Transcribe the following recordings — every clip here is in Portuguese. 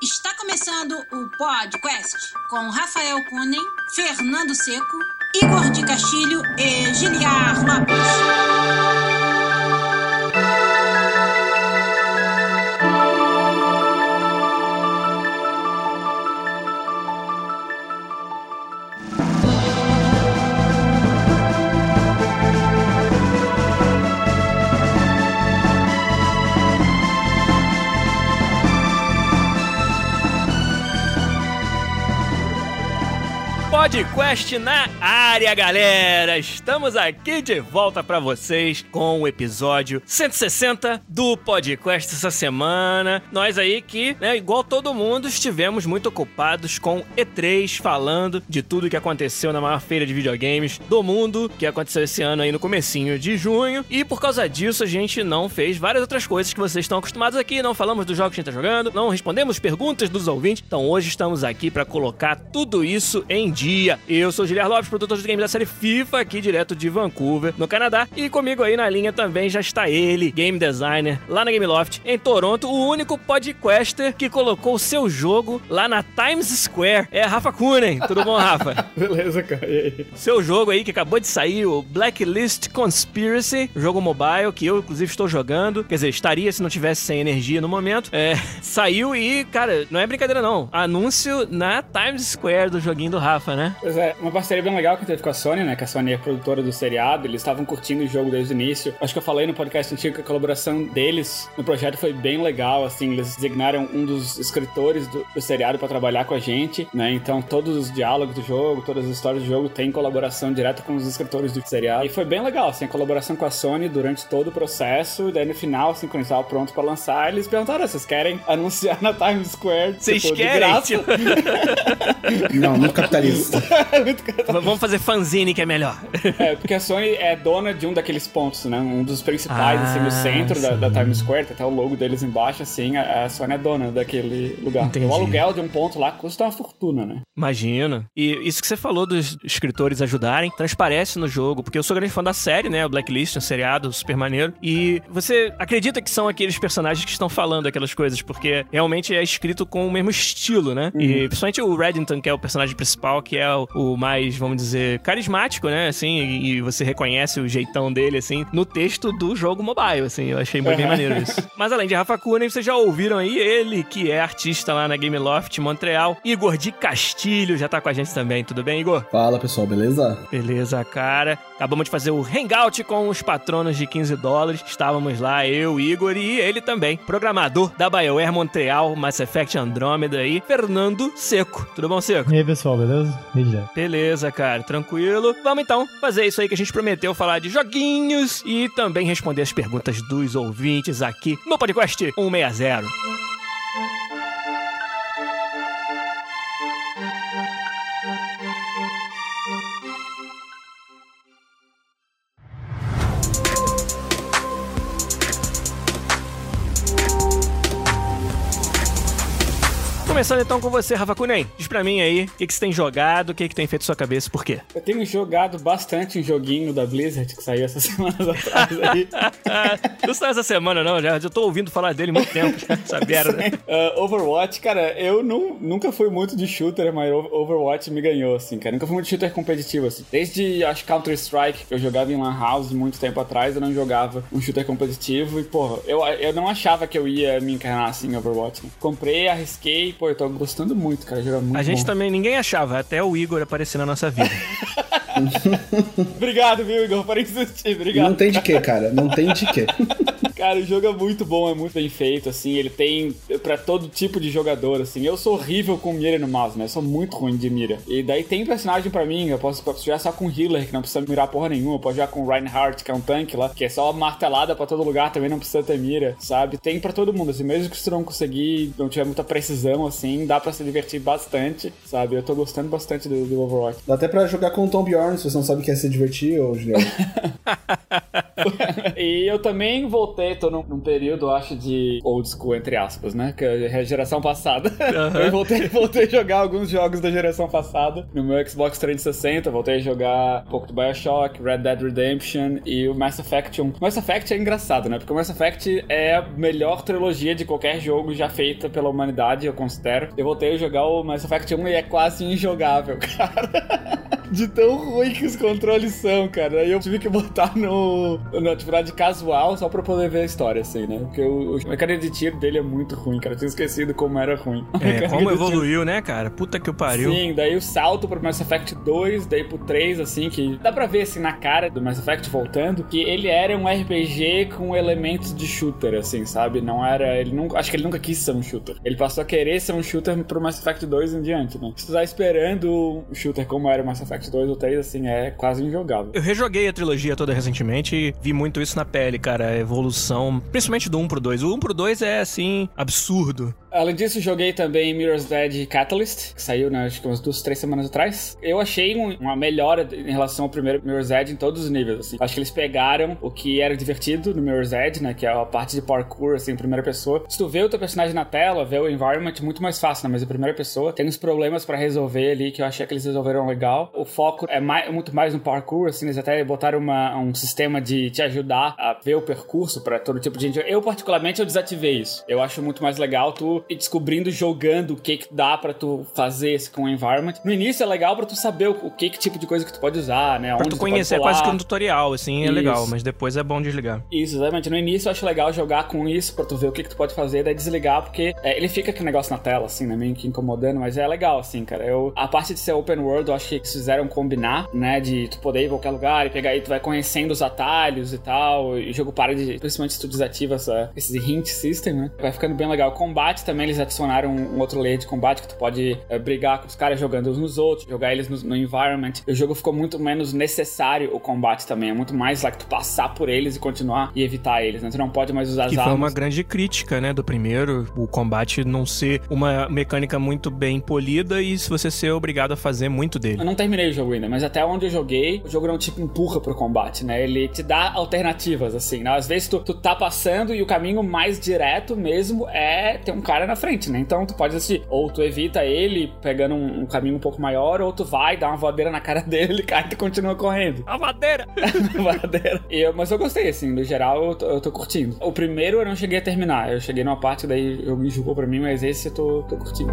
Está começando o PodQuest com Rafael Kunen, Fernando Seco, Igor de Castilho e Giliar Lopes. PodQuest na área, galera! Estamos aqui de volta pra vocês com o episódio 160 do PodQuest essa semana. Nós aí que, né, igual todo mundo, estivemos muito ocupados com E3, falando de tudo que aconteceu na maior feira de videogames do mundo, que aconteceu esse ano aí no comecinho de junho. E por causa disso, a gente não fez várias outras coisas que vocês estão acostumados aqui. Não falamos dos jogos que a gente tá jogando, não respondemos perguntas dos ouvintes. Então hoje estamos aqui pra colocar tudo isso em dia. Eu sou o Giliar Lopes, produtor de games da série FIFA, aqui direto de Vancouver, no Canadá. E comigo aí na linha também já está ele, game designer, lá na Gameloft, em Toronto, o único podcaster que colocou o seu jogo lá na Times Square. É Rafa Kunen. Tudo bom, Rafa? Beleza, cara. E aí? Seu jogo aí que acabou de sair, o Blacklist Conspiracy, jogo mobile que eu, inclusive, estou jogando. Quer dizer, estaria se não tivesse sem energia no momento. Saiu e, cara, não é brincadeira não. Anúncio na Times Square do joguinho do Rafa, né? Pois é, uma parceria bem legal que teve com a Sony, né? Que a Sony é produtora do seriado, eles estavam curtindo o jogo desde o início. Acho que eu falei no podcast antigo que a colaboração deles no projeto foi bem legal, assim, eles designaram um dos escritores do seriado pra trabalhar com a gente, né? Então todos os diálogos do jogo, todas as histórias do jogo tem colaboração direta com os escritores do seriado. E foi bem legal, assim, a colaboração com a Sony durante todo o processo. Daí no final, assim, quando eles estavam prontos pra lançar, eles perguntaram: vocês querem anunciar na Times Square? Vocês querem? Tipo... Não, muito capitalista. Vamos fazer fanzine que é melhor. Porque a Sony é dona de um daqueles pontos, né? Um dos principais, assim, no centro da Times Square, tem até o logo deles embaixo, assim, a Sony é dona daquele lugar. Entendi. O aluguel de um ponto lá custa uma fortuna, né? Imagino. E isso que você falou dos escritores ajudarem, transparece no jogo, porque eu sou grande fã da série, né? O Blacklist, um seriado super maneiro. E você acredita que são aqueles personagens que estão falando aquelas coisas, porque realmente é escrito com o mesmo estilo, né? Uhum. E principalmente o Reddington, que é o personagem principal, que é o mais, vamos dizer, carismático, né? Assim, e você reconhece o jeitão dele, assim, no texto do jogo mobile, assim. Eu achei bem maneiro isso. Mas além de Rafa Kunen, vocês já ouviram aí ele, que é artista lá na Gameloft Montreal. Igor de Castilho já tá com a gente também. Tudo bem, Igor? Fala, pessoal, beleza? Beleza, cara. Acabamos de fazer o hangout com os patronos de $15. Estávamos lá, eu, Igor e ele também, programador da BioWare Montreal, Mass Effect Andromeda aí, Fernando Seco. Tudo bom, Seco? E aí, pessoal, beleza? Beleza, cara, tranquilo. Vamos então fazer isso aí que a gente prometeu, falar de joguinhos e também responder as perguntas dos ouvintes aqui no podcast 160. Começando então com você, Rafa Kunen. Diz pra mim aí, o que você tem jogado, o que tem feito sua cabeça, por quê? Eu tenho jogado bastante um joguinho da Blizzard que saiu essas semanas atrás aí. Não saiu essa semana não, já tô ouvindo falar dele há muito tempo, essa merda. Overwatch, cara, eu nunca fui muito de shooter, mas Overwatch me ganhou, assim, cara. Nunca fui muito de shooter competitivo, assim. Desde, acho, Counter-Strike, que eu jogava em Lan House muito tempo atrás, eu não jogava um shooter competitivo e, porra, eu não achava que eu ia me encarnar assim em Overwatch, né? Comprei, arrisquei, pô, eu tô gostando muito, cara, joga muito. A gente bom. Também, ninguém achava, até o Igor aparecer na nossa vida. Obrigado, viu, Igor, por insistir, obrigado. Não tem de quê, cara, não tem de quê. Cara, o jogo é muito bom, é muito bem feito, assim, ele tem pra todo tipo de jogador, assim. Eu sou horrível com mira no mouse, né, eu sou muito ruim de mira. E daí tem personagem pra mim, eu posso jogar só com healer, que não precisa mirar porra nenhuma, eu posso jogar com Reinhardt, que é um tanque lá, que é só martelada pra todo lugar, também não precisa ter mira, sabe? Tem pra todo mundo, assim, mesmo que você não conseguir, não tiver muita precisão, assim, dá pra se divertir bastante, sabe? Eu tô gostando bastante do Overwatch. Dá até pra jogar com o Tom Bjorn, se você não sabe o que é se divertir, ô Juliano. E eu também voltei, tô num período, acho, de old school, entre aspas, né? Que é a geração passada. Eu voltei a jogar alguns jogos da geração passada no meu Xbox 360. Voltei a jogar um pouco do BioShock, Red Dead Redemption e o Mass Effect 1. O Mass Effect é engraçado, né? Porque o Mass Effect é a melhor trilogia de qualquer jogo já feita pela humanidade, eu considero. Eu voltei a jogar o Mass Effect 1 e é quase injogável, cara. De tão ruim que os controles são, cara. Aí eu tive que botar na atividade casual só pra poder ver a história, assim, né? Porque o mecânico de tiro dele é muito ruim, cara. Eu tinha esquecido como era ruim. Como evoluiu, né, cara? Puta que o pariu. Sim, daí o salto pro Mass Effect 2, daí pro 3, assim, que dá pra ver, assim, na cara do Mass Effect voltando, que ele era um RPG com elementos de shooter, assim, sabe? Não era... acho que ele nunca quis ser um shooter. Ele passou a querer ser um shooter pro Mass Effect 2 em diante, né? Se tu tá esperando um shooter como era o Mass Effect 2 ou 3, assim, é quase injogável. Eu rejoguei a trilogia toda recentemente e vi muito isso na pele, cara. A evolução, principalmente do 1 pro 2. O 1 pro 2 é, assim, absurdo. Além disso, joguei também Mirror's Edge Catalyst, que saiu, né, acho que umas 2-3 semanas atrás. Eu achei uma melhora em relação ao primeiro Mirror's Edge em todos os níveis, assim. Acho que eles pegaram o que era divertido no Mirror's Edge, né, que é a parte de parkour, assim, em primeira pessoa. Se tu vê o teu personagem na tela, vê o environment, muito mais fácil, né, mas em primeira pessoa. Tem uns problemas pra resolver ali, que eu achei que eles resolveram legal. O foco é muito mais no parkour, assim, eles até botaram um sistema de te ajudar a ver o percurso pra todo tipo de gente. Eu, particularmente, eu desativei isso. Eu acho muito mais legal tu ir descobrindo, jogando o que dá pra tu fazer com o environment. No início é legal pra tu saber o que tipo de coisa que tu pode usar, né? Pra tu conhecer, quase que um tutorial, assim, é legal, mas depois é bom desligar. Isso, exatamente. No início eu acho legal jogar com isso pra tu ver o que tu pode fazer, daí desligar, porque ele fica aquele negócio na tela, assim, né? Meio que incomodando, mas é legal, assim, cara. A parte de ser open world, eu acho que eles fizeram combinar, né? De tu poder ir em qualquer lugar e pegar e tu vai conhecendo os atalhos e tal, e o jogo para de... Principalmente se tu desativa esse hint system, né? Vai ficando bem legal. O combate também, eles adicionaram um outro layer de combate que tu pode brigar com os caras jogando uns nos outros, jogar eles no environment. O jogo ficou muito menos necessário o combate também. É muito mais lá que tu passar por eles e continuar e evitar eles, né? Tu não pode mais usar as armas. Que foi uma grande crítica, né, do primeiro. O combate não ser uma mecânica muito bem polida e se você ser obrigado a fazer muito dele. Eu não terminei o jogo ainda, mas até onde eu joguei, o jogo não te empurra pro combate, né? Ele te dá alternativas, assim, né? Às vezes tu tá passando e o caminho mais direto mesmo é ter um cara na frente, né? Então tu pode assistir, ou tu evita ele pegando um caminho um pouco maior, ou tu vai dar uma voadeira na cara dele, ele cai e tu continua correndo. A voadeira! Voadeira. Mas eu gostei, assim, no geral eu tô curtindo. O primeiro eu não cheguei a terminar, eu cheguei numa parte que daí eu me julgou pra mim, mas esse eu tô curtindo.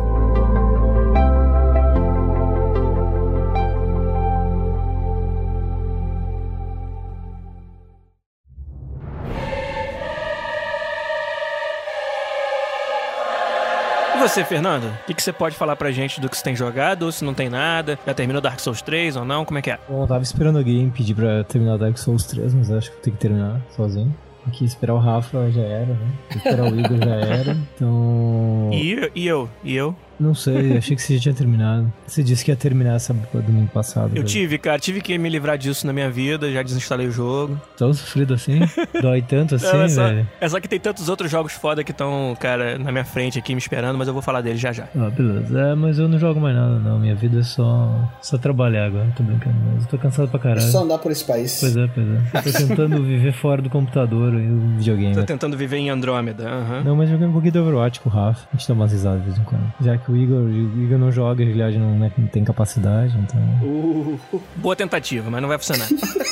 E você, Fernando? O que você pode falar pra gente do que você tem jogado, ou se não tem nada? Já terminou Dark Souls 3 ou não? Como é que é? Bom, eu tava esperando alguém pedir pra terminar Dark Souls 3, mas acho que vou ter que terminar sozinho. Aqui esperar o Rafa já era, né? Esperar o Igor já era, então... E eu? Não sei, achei que você já tinha terminado. Você disse que ia terminar essa domingo passado. Eu tive que me livrar disso na minha vida, já desinstalei o jogo. Tão sofrido assim? Dói tanto assim, velho? É só que tem tantos outros jogos foda que estão, cara, na minha frente aqui me esperando, mas eu vou falar deles já. Ah, beleza. Mas eu não jogo mais nada, não. Minha vida é só trabalhar agora, tô brincando. Mas eu tô cansado pra caralho. É só andar por esse país. Pois é. Eu tô tentando viver fora do computador e o videogame. Tô tentando viver em Andrômeda, Não, mas jogando um pouquinho de Overwatch com o Rafa. A gente dá umas risadas de vez em quando. Já que o Igor não joga, ele não tem capacidade, então... Boa tentativa, mas não vai funcionar.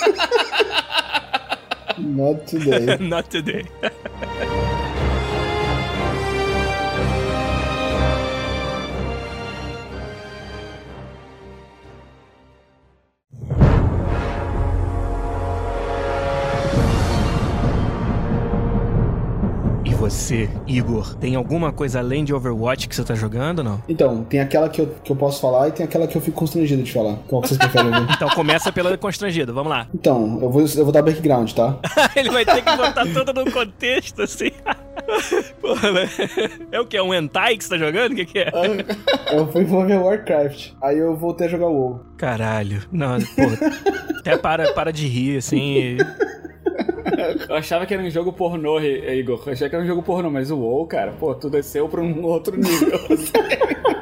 Not today. Not today. Você, Igor, tem alguma coisa além de Overwatch que você tá jogando ou não? Então, tem aquela que eu posso falar e tem aquela que eu fico constrangido de falar. Qual que vocês preferem ouvir? Então começa pela constrangida, vamos lá. Então, eu vou dar background, tá? Ele vai ter que botar tudo no contexto, assim. Porra, né? É o que? É um hentai que você tá jogando? O que é? Eu fui envolver Warcraft. Aí eu voltei a jogar WoW. Caralho. Não, porra. Até para de rir, assim... Eu achava que era um jogo pornô, Igor. Eu achava que era um jogo pornô, mas o WoW, cara, pô, tu desceu pra um outro nível.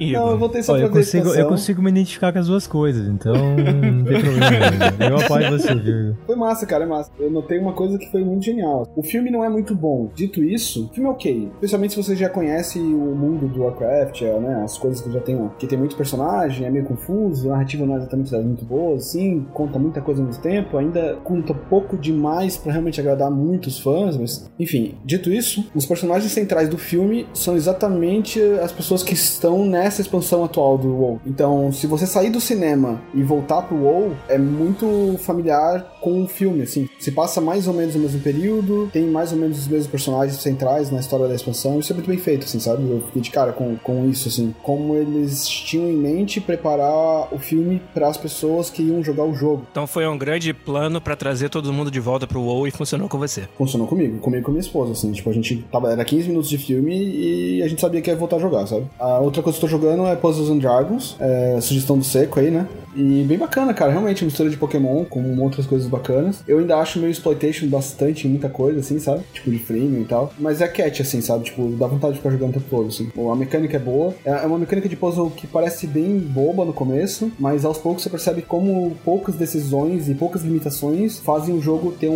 Igor? Não, eu voltei só pra ver a situação. Eu consigo me identificar com as duas coisas, então não tem problema. Eu apoio você, viu? Foi massa, cara, é massa. Eu notei uma coisa que foi muito genial. O filme não é muito bom. Dito isso, o filme é ok. Especialmente se você já conhece o mundo do Warcraft, né? As coisas que já tem lá. Que tem muito personagem, é meio confuso, a narrativa não é exatamente muito boa, assim, conta muita coisa ao mesmo tempo, ainda conta pouco demais pra realmente agradar muitos fãs, mas, enfim, dito isso, os personagens centrais do filme são exatamente as pessoas que estão nessa expansão atual do WoW. Então, se você sair do cinema e voltar pro WoW, é muito familiar com o filme, assim. Se passa mais ou menos no mesmo período, tem mais ou menos os mesmos personagens centrais na história da expansão, isso é muito bem feito, assim, sabe? Eu fiquei de cara com isso, assim. Como eles tinham em mente preparar o filme para as pessoas que iam jogar o jogo. Então foi um grande plano pra trazer todo mundo de volta pro WoW e funcionou com você. Funcionou comigo e com minha esposa, assim. Tipo, a gente era 15 minutos de filme e a gente sabia que ia voltar a jogar, sabe? A outra coisa que eu tô jogando é Puzzles and Dragons, sugestão do Seco aí, né? E bem bacana, cara, realmente mistura de Pokémon com outras coisas bacanas. Eu ainda acho meio exploitation bastante, muita coisa, assim, sabe? Tipo, de freemium e tal. Mas é catch, assim, sabe? Tipo, dá vontade de ficar jogando o tempo todo, assim. A mecânica é boa. É uma mecânica de puzzle que parece bem boba no começo, mas aos poucos você percebe como poucas decisões e poucas limitações fazem o jogo ter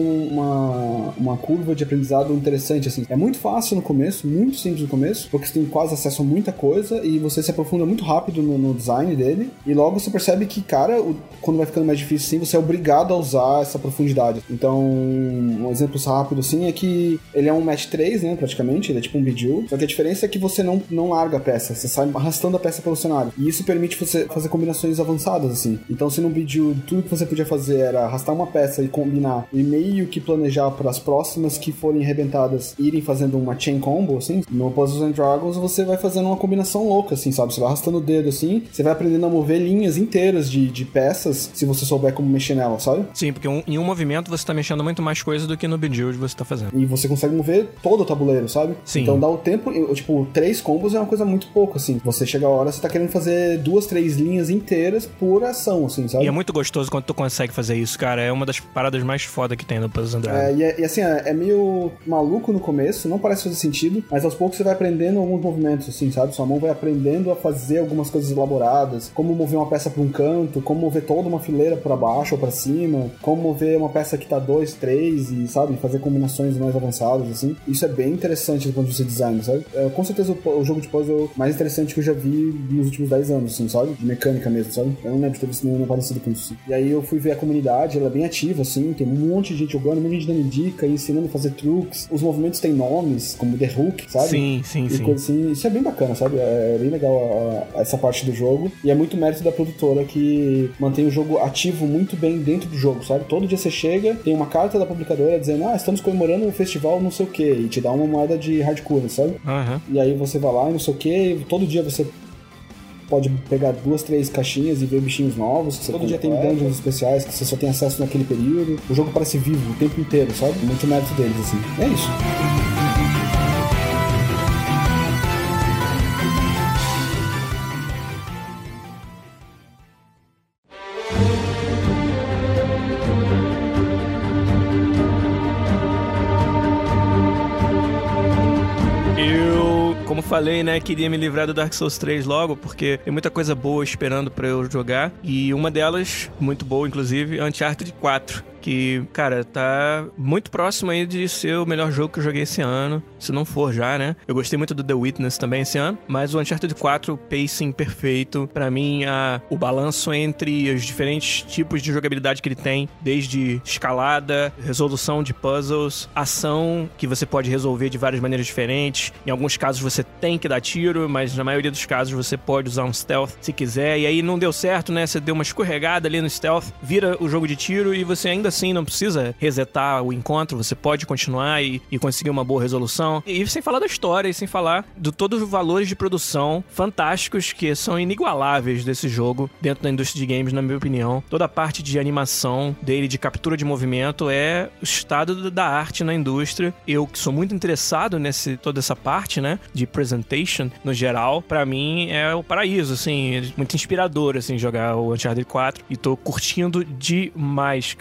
uma curva de aprendizado interessante, assim. É muito fácil no começo, muito simples no começo, porque você tem quase acesso a muita coisa e você se aprofunda muito rápido no design dele, e logo você percebe que, cara, quando vai ficando mais difícil assim, você é obrigado a usar essa profundidade. Então, um exemplo rápido assim é que ele é um match 3, né, praticamente, ele é tipo um Bejeweled, só que a diferença é que você não larga a peça, você sai arrastando a peça pelo cenário, e isso permite você fazer combinações avançadas, assim. Então, se no Bejeweled tudo que você podia fazer era arrastar uma peça e combinar, e meio que planejar para as próximas que forem arrebentadas irem fazendo uma chain combo, assim, no Puzzles and Dragons você vai fazendo uma combinação louca, assim, sabe? Você vai arrastando o dedo, assim, você vai aprendendo a mover linhas inteiras de peças, se você souber como mexer nela, sabe? Sim, porque em um movimento você tá mexendo muito mais coisa do que no Bejeweled você tá fazendo. E você consegue mover todo o tabuleiro, sabe? Sim. Então dá o tempo, tipo, 3 combos é uma coisa muito pouco, assim. Você chega a hora, você tá querendo fazer 2, 3 linhas inteiras por ação, assim, sabe? E é muito gostoso quando tu consegue fazer isso, cara. É uma das paradas mais foda que tem no Puzzles and Dragons. E assim, é meio maluco no começo, não parece fazer sentido, mas aos poucos você vai aprendendo alguns movimentos, assim, sabe? Sua mão vai aprendendo a fazer algumas coisas elaboradas, como mover uma peça pra um canto, como mover toda uma fileira pra baixo ou pra cima, como mover uma peça que tá 2, 3 e, sabe, fazer combinações mais avançadas, assim. Isso é bem interessante do ponto de vista de design, sabe? Com certeza o jogo de puzzle mais interessante que eu já vi nos últimos 10 anos, assim, sabe? De mecânica mesmo, sabe? Eu não lembro de ter visto nenhum parecido com isso. E aí eu fui ver a comunidade, ela é bem ativa, assim, tem um monte de gente jogando, um monte de gente dando dica e ensinando a fazer truques. Os movimentos têm nomes, como The Hook, sabe? Sim. Coisa assim. Isso é bem bacana, sabe? É bem legal essa parte do jogo. E é muito mérito da produtora que mantém o jogo ativo muito bem dentro do jogo, sabe? Todo dia você chega, tem uma carta da publicadora dizendo, estamos comemorando um festival não sei o que, e te dá uma moeda de hardcore, sabe? Uhum. E aí você vai lá e não sei o que, todo dia você pode pegar 2, 3 caixinhas e ver bichinhos novos. Todo dia tem dungeons especiais que você só tem acesso naquele período. O jogo parece vivo o tempo inteiro, sabe? Muito mérito deles, assim. É isso. Como falei, né, queria me livrar do Dark Souls 3 logo, porque tem muita coisa boa esperando pra eu jogar, e uma delas, muito boa inclusive, é Uncharted 4. Que, cara, tá muito próximo aí de ser o melhor jogo que eu joguei esse ano, se não for já, né? Eu gostei muito do The Witness também esse ano, mas o Uncharted 4, o pacing perfeito, pra mim, o balanço entre os diferentes tipos de jogabilidade que ele tem, desde escalada, resolução de puzzles, ação que você pode resolver de várias maneiras diferentes. Em alguns casos você tem que dar tiro, mas na maioria dos casos você pode usar um stealth se quiser, e aí não deu certo, né? Você deu uma escorregada ali no stealth, vira o jogo de tiro e você ainda assim não precisa resetar o encontro, você pode continuar e conseguir uma boa resolução. E sem falar da história, e sem falar de todos os valores de produção fantásticos que são inigualáveis desse jogo dentro da indústria de games, na minha opinião. Toda a parte de animação dele, de captura de movimento, é o estado da arte na indústria. Eu que sou muito interessado toda essa parte, né, de presentation no geral, pra mim é o paraíso, assim, muito inspirador, assim, jogar o Uncharted 4 e tô curtindo demais, cara. Eu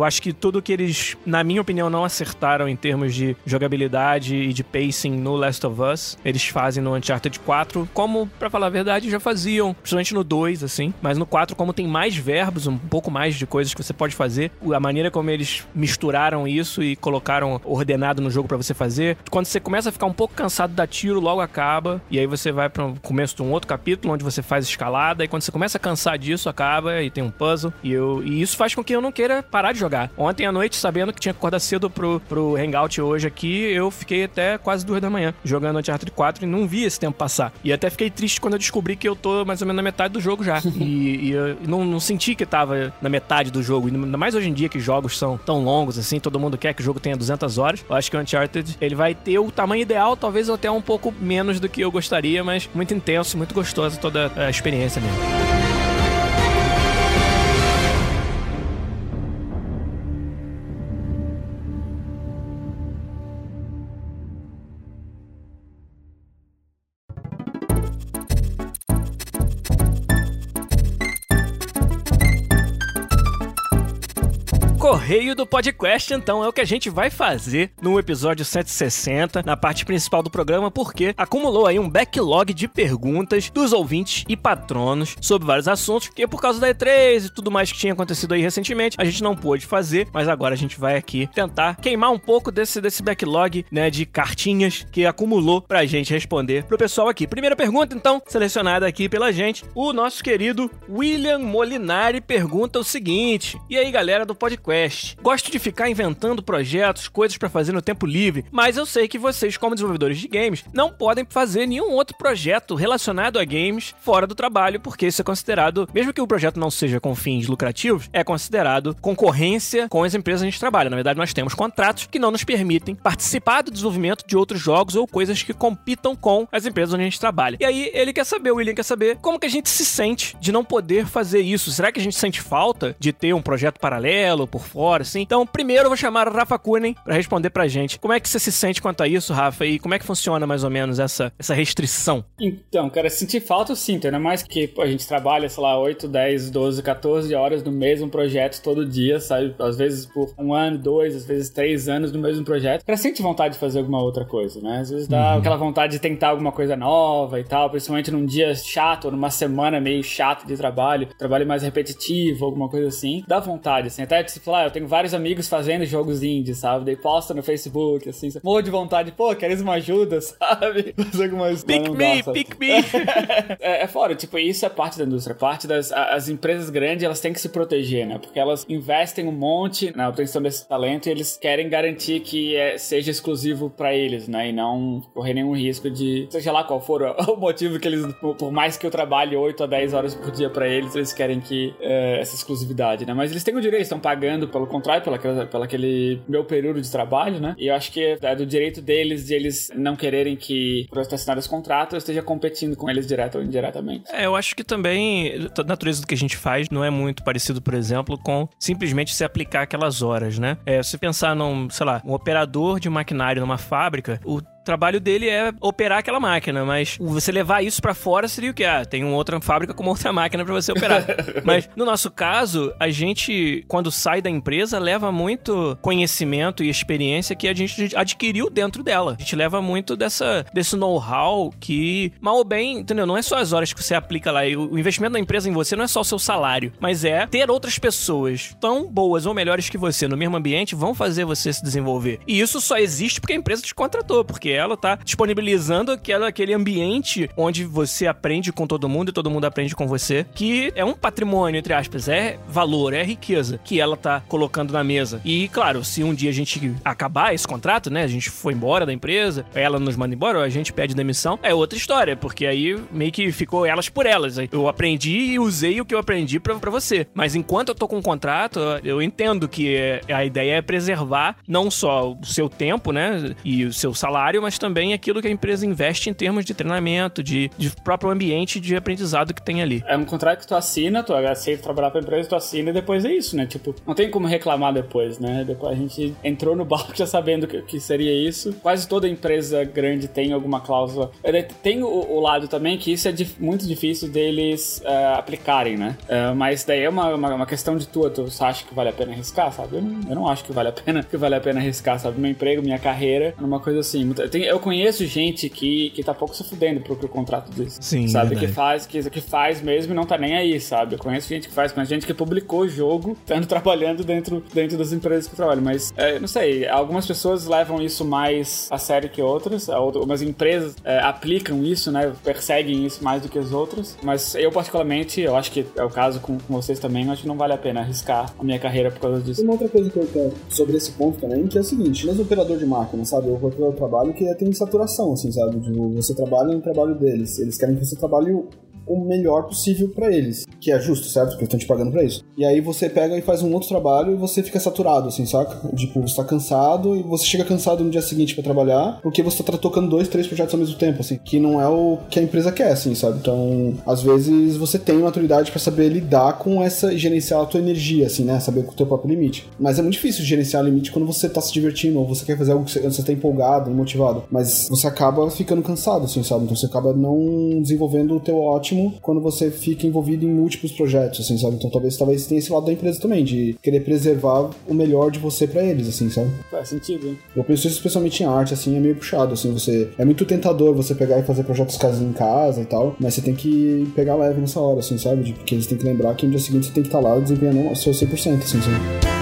Eu acho que tudo que eles, na minha opinião, não acertaram em termos de jogabilidade e de pacing no Last of Us, eles fazem no Uncharted 4, como, pra falar a verdade, já faziam, principalmente no 2, assim, mas no 4, como tem mais verbos, um pouco mais de coisas que você pode fazer, a maneira como eles misturaram isso e colocaram ordenado no jogo pra você fazer, quando você começa a ficar um pouco cansado da tiro, logo acaba, e aí você vai pro começo de um outro capítulo, onde você faz escalada, e quando você começa a cansar disso, acaba, e tem um puzzle, e isso faz com que eu não queira parar de jogar. Ontem à noite, sabendo que tinha que acordar cedo pro Hangout hoje aqui, eu fiquei até quase 2 da manhã jogando Uncharted 4 e não vi esse tempo passar. E até fiquei triste quando eu descobri que eu tô mais ou menos na metade do jogo já. E eu não senti que tava na metade do jogo. Ainda mais hoje em dia que jogos são tão longos assim, todo mundo quer que o jogo tenha 200 horas. Eu acho que o Uncharted, ele vai ter o tamanho ideal, talvez até um pouco menos do que eu gostaria, mas muito intenso, muito gostoso toda a experiência mesmo. Correio do Podcast, então, é o que a gente vai fazer no episódio 160, na parte principal do programa, porque acumulou aí um backlog de perguntas dos ouvintes e patronos sobre vários assuntos, que por causa da E3 e tudo mais que tinha acontecido aí recentemente, a gente não pôde fazer, mas agora a gente vai aqui tentar queimar um pouco desse backlog, né, de cartinhas que acumulou pra gente responder pro pessoal aqui. Primeira pergunta, então, selecionada aqui pela gente, o nosso querido William Molinari pergunta o seguinte: e aí, galera do podcast? Gosto de ficar inventando projetos, coisas pra fazer no tempo livre, mas eu sei que vocês, como desenvolvedores de games, não podem fazer nenhum outro projeto relacionado a games fora do trabalho, porque isso é considerado, mesmo que o projeto não seja com fins lucrativos, é considerado concorrência com as empresas que a gente trabalha. Na verdade, nós temos contratos que não nos permitem participar do desenvolvimento de outros jogos ou coisas que compitam com as empresas onde a gente trabalha. E aí, o William quer saber como que a gente se sente de não poder fazer isso. Será que a gente sente falta de ter um projeto paralelo por fora, assim? Então, primeiro eu vou chamar o Rafa Kunen pra responder pra gente. Como é que você se sente quanto a isso, Rafa? E como é que funciona mais ou menos essa restrição? Então, cara, sentir falta eu sinto, ainda mais que a gente trabalha, sei lá, 8, 10, 12, 14 horas no mesmo projeto todo dia, sabe? Às vezes por 1 ano, 2, às vezes 3 anos no mesmo projeto. Cara, sente vontade de fazer alguma outra coisa, né? Às vezes dá aquela vontade de tentar alguma coisa nova e tal, principalmente num dia chato, ou numa semana meio chata de trabalho mais repetitivo, alguma coisa assim. Dá vontade, assim, até de se falar, eu tenho vários amigos fazendo jogos indie, sabe? Daí posta no Facebook, assim, morro de vontade, pô, queres uma ajuda, sabe? Fazer algumas... Pick me! É fora, tipo, isso é parte da indústria, parte as empresas grandes, elas têm que se proteger, né? Porque elas investem um monte na obtenção desse talento e eles querem garantir que seja exclusivo pra eles, né? E não correr nenhum risco de, seja lá qual for o motivo que eles, por mais que eu trabalhe 8 a 10 horas por dia pra eles querem que essa exclusividade, né? Mas eles têm o direito, estão pagando pelo contrato, pelo aquele meu período de trabalho, né? E eu acho que é do direito deles de eles não quererem que, por eu ter assinado esse contrato, eu esteja competindo com eles direto ou indiretamente. Eu acho que também a natureza do que a gente faz não é muito parecido, por exemplo, com simplesmente se aplicar aquelas horas, né? Se pensar num, sei lá, um operador de maquinário numa fábrica, o trabalho dele é operar aquela máquina, mas você levar isso pra fora seria o quê? Tem uma outra fábrica com uma outra máquina pra você operar. Mas, no nosso caso, a gente, quando sai da empresa, leva muito conhecimento e experiência que a gente adquiriu dentro dela. A gente leva muito desse know-how que, mal ou bem, entendeu? Não é só as horas que você aplica lá. E o investimento da empresa em você não é só o seu salário, mas é ter outras pessoas tão boas ou melhores que você no mesmo ambiente vão fazer você se desenvolver. E isso só existe porque a empresa te contratou, porque ela tá disponibilizando aquele ambiente onde você aprende com todo mundo e todo mundo aprende com você, que é um patrimônio, entre aspas, é valor, é riqueza que ela tá colocando na mesa. E, claro, se um dia a gente acabar esse contrato, né, a gente foi embora da empresa, ela nos manda embora, ou a gente pede demissão, é outra história, porque aí meio que ficou elas por elas. Eu aprendi e usei o que eu aprendi pra você. Mas enquanto eu tô com um contrato, eu entendo que a ideia é preservar não só o seu tempo, né, e o seu salário, trabalho, mas também aquilo que a empresa investe em termos de treinamento, de próprio ambiente de aprendizado que tem ali. É um contrato que tu assina, tu aceita trabalhar pra empresa, tu assina e depois é isso, né? Tipo, não tem como reclamar depois, né? Depois a gente entrou no barco já sabendo que seria isso. Quase toda empresa grande tem alguma cláusula. Tem o lado também que isso é muito difícil deles aplicarem, né? Mas daí é uma questão de tu acha que vale a pena arriscar, sabe? Eu não acho que vale a pena arriscar, sabe? Meu emprego, minha carreira, numa coisa assim. Eu conheço gente que tá pouco se fudendo pro que o contrato diz. Sim, sabe? Verdade. Que faz mesmo e não tá nem aí, sabe? Eu conheço gente que faz, conheço gente que publicou o jogo, estando trabalhando dentro das empresas que trabalham. Mas, não sei, algumas pessoas levam isso mais a sério que outras. Algumas empresas aplicam isso, né? Perseguem isso mais do que as outras. Mas eu, particularmente, eu acho que é o caso com vocês também, eu acho que não vale a pena arriscar a minha carreira por causa disso. Tem uma outra coisa que eu quero sobre esse ponto também, que é o seguinte, mesmo operador de máquina, sabe? O operador de trabalho que tem saturação, assim, sabe? Você trabalha no trabalho deles. Eles querem que você trabalhe o melhor possível pra eles, que é justo, certo? Porque eles estão te pagando pra isso. E aí você pega e faz um outro trabalho e você fica saturado, assim, saca? Tipo, você tá cansado e você chega cansado no dia seguinte pra trabalhar, porque você tá tocando 2, 3 projetos ao mesmo tempo, assim, que não é o que a empresa quer, assim, sabe? Então, às vezes você tem maturidade pra saber lidar com gerenciar a tua energia, assim, né? Saber o teu próprio limite. Mas é muito difícil gerenciar limite quando você tá se divertindo ou você quer fazer algo que você tá empolgado, motivado. Mas você acaba ficando cansado, assim, sabe? Então você acaba não desenvolvendo o teu ótimo quando você fica envolvido em múltiplos projetos, assim, sabe? Então talvez tenha esse lado da empresa também, de querer preservar o melhor de você pra eles, assim, sabe? Faz sentido, hein? Eu penso isso especialmente em arte, assim, é meio puxado, assim, é muito tentador você pegar e fazer projetos em casa e tal, mas você tem que pegar leve nessa hora, assim, sabe? Porque eles têm que lembrar que no dia seguinte você tem que estar lá desempenhando o seu 100%, assim, sabe?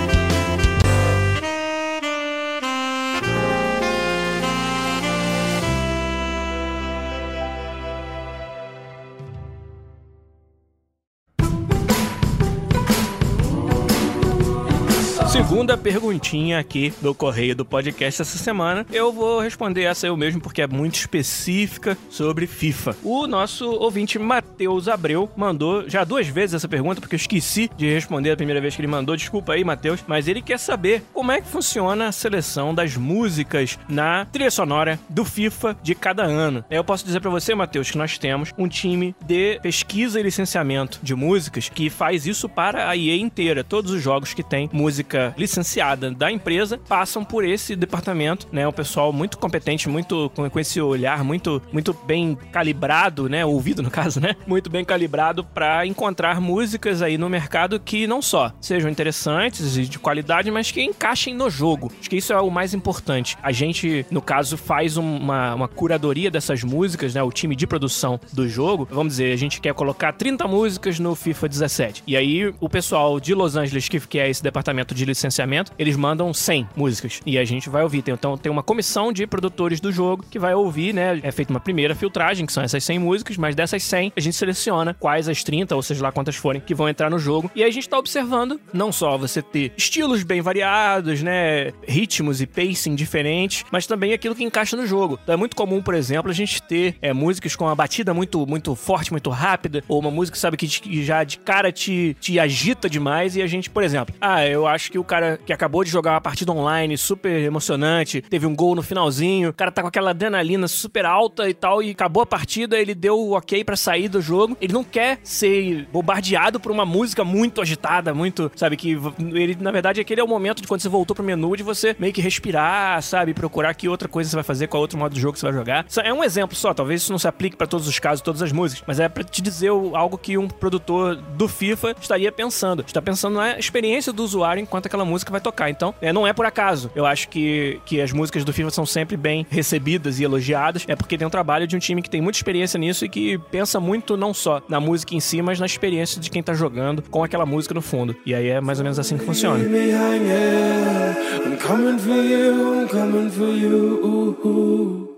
Segunda perguntinha aqui do Correio do Podcast essa semana. Eu vou responder essa eu mesmo porque é muito específica sobre FIFA. O nosso ouvinte Matheus Abreu mandou já 2 vezes essa pergunta porque eu esqueci de responder a primeira vez que ele mandou. Desculpa aí, Matheus. Mas ele quer saber como é que funciona a seleção das músicas na trilha sonora do FIFA de cada ano. Eu posso dizer pra você, Matheus, que nós temos um time de pesquisa e licenciamento de músicas que faz isso para a EA inteira. Todos os jogos que tem música licenciada da empresa passam por esse departamento, né? Um pessoal muito competente, muito com esse olhar muito bem calibrado, né? Ouvido, no caso, né? Muito bem calibrado para encontrar músicas aí no mercado que não só sejam interessantes e de qualidade, mas que encaixem no jogo. Acho que isso é o mais importante. A gente, no caso, faz uma curadoria dessas músicas, né? O time de produção do jogo. Vamos dizer, a gente quer colocar 30 músicas no FIFA 17. E aí, o pessoal de Los Angeles, que é esse departamento de licenciamento, eles mandam 100 músicas e a gente vai ouvir. Então tem uma comissão de produtores do jogo que vai ouvir, né? É feita uma primeira filtragem, que são essas 100 músicas, mas dessas 100 a gente seleciona quais as 30, ou seja lá quantas forem, que vão entrar no jogo. E aí a gente tá observando não só você ter estilos bem variados, né? Ritmos e pacing diferentes, mas também aquilo que encaixa no jogo. Então é muito comum, por exemplo, a gente ter músicas com uma batida muito forte, muito rápida, ou uma música, sabe, que já de cara te agita demais e a gente, por exemplo, eu acho que o cara que acabou de jogar uma partida online super emocionante, teve um gol no finalzinho, o cara tá com aquela adrenalina super alta e tal, e acabou a partida, ele deu o ok pra sair do jogo, ele não quer ser bombardeado por uma música muito agitada, muito, sabe, que ele, na verdade, aquele é o momento de quando você voltou pro menu, de você meio que respirar, sabe, procurar que outra coisa você vai fazer, qual outro modo de jogo que você vai jogar. Isso é um exemplo só, talvez isso não se aplique pra todos os casos, todas as músicas, mas é pra te dizer algo que um produtor do FIFA estaria pensando. Está pensando na experiência do usuário enquanto aquela música vai tocar. Então, não é por acaso. Eu acho que as músicas do FIFA são sempre bem recebidas e elogiadas. É porque tem um trabalho de um time que tem muita experiência nisso e que pensa muito não só na música em si, mas na experiência de quem tá jogando com aquela música no fundo. E aí é mais ou menos assim que funciona. I'm coming for you, I'm coming for you.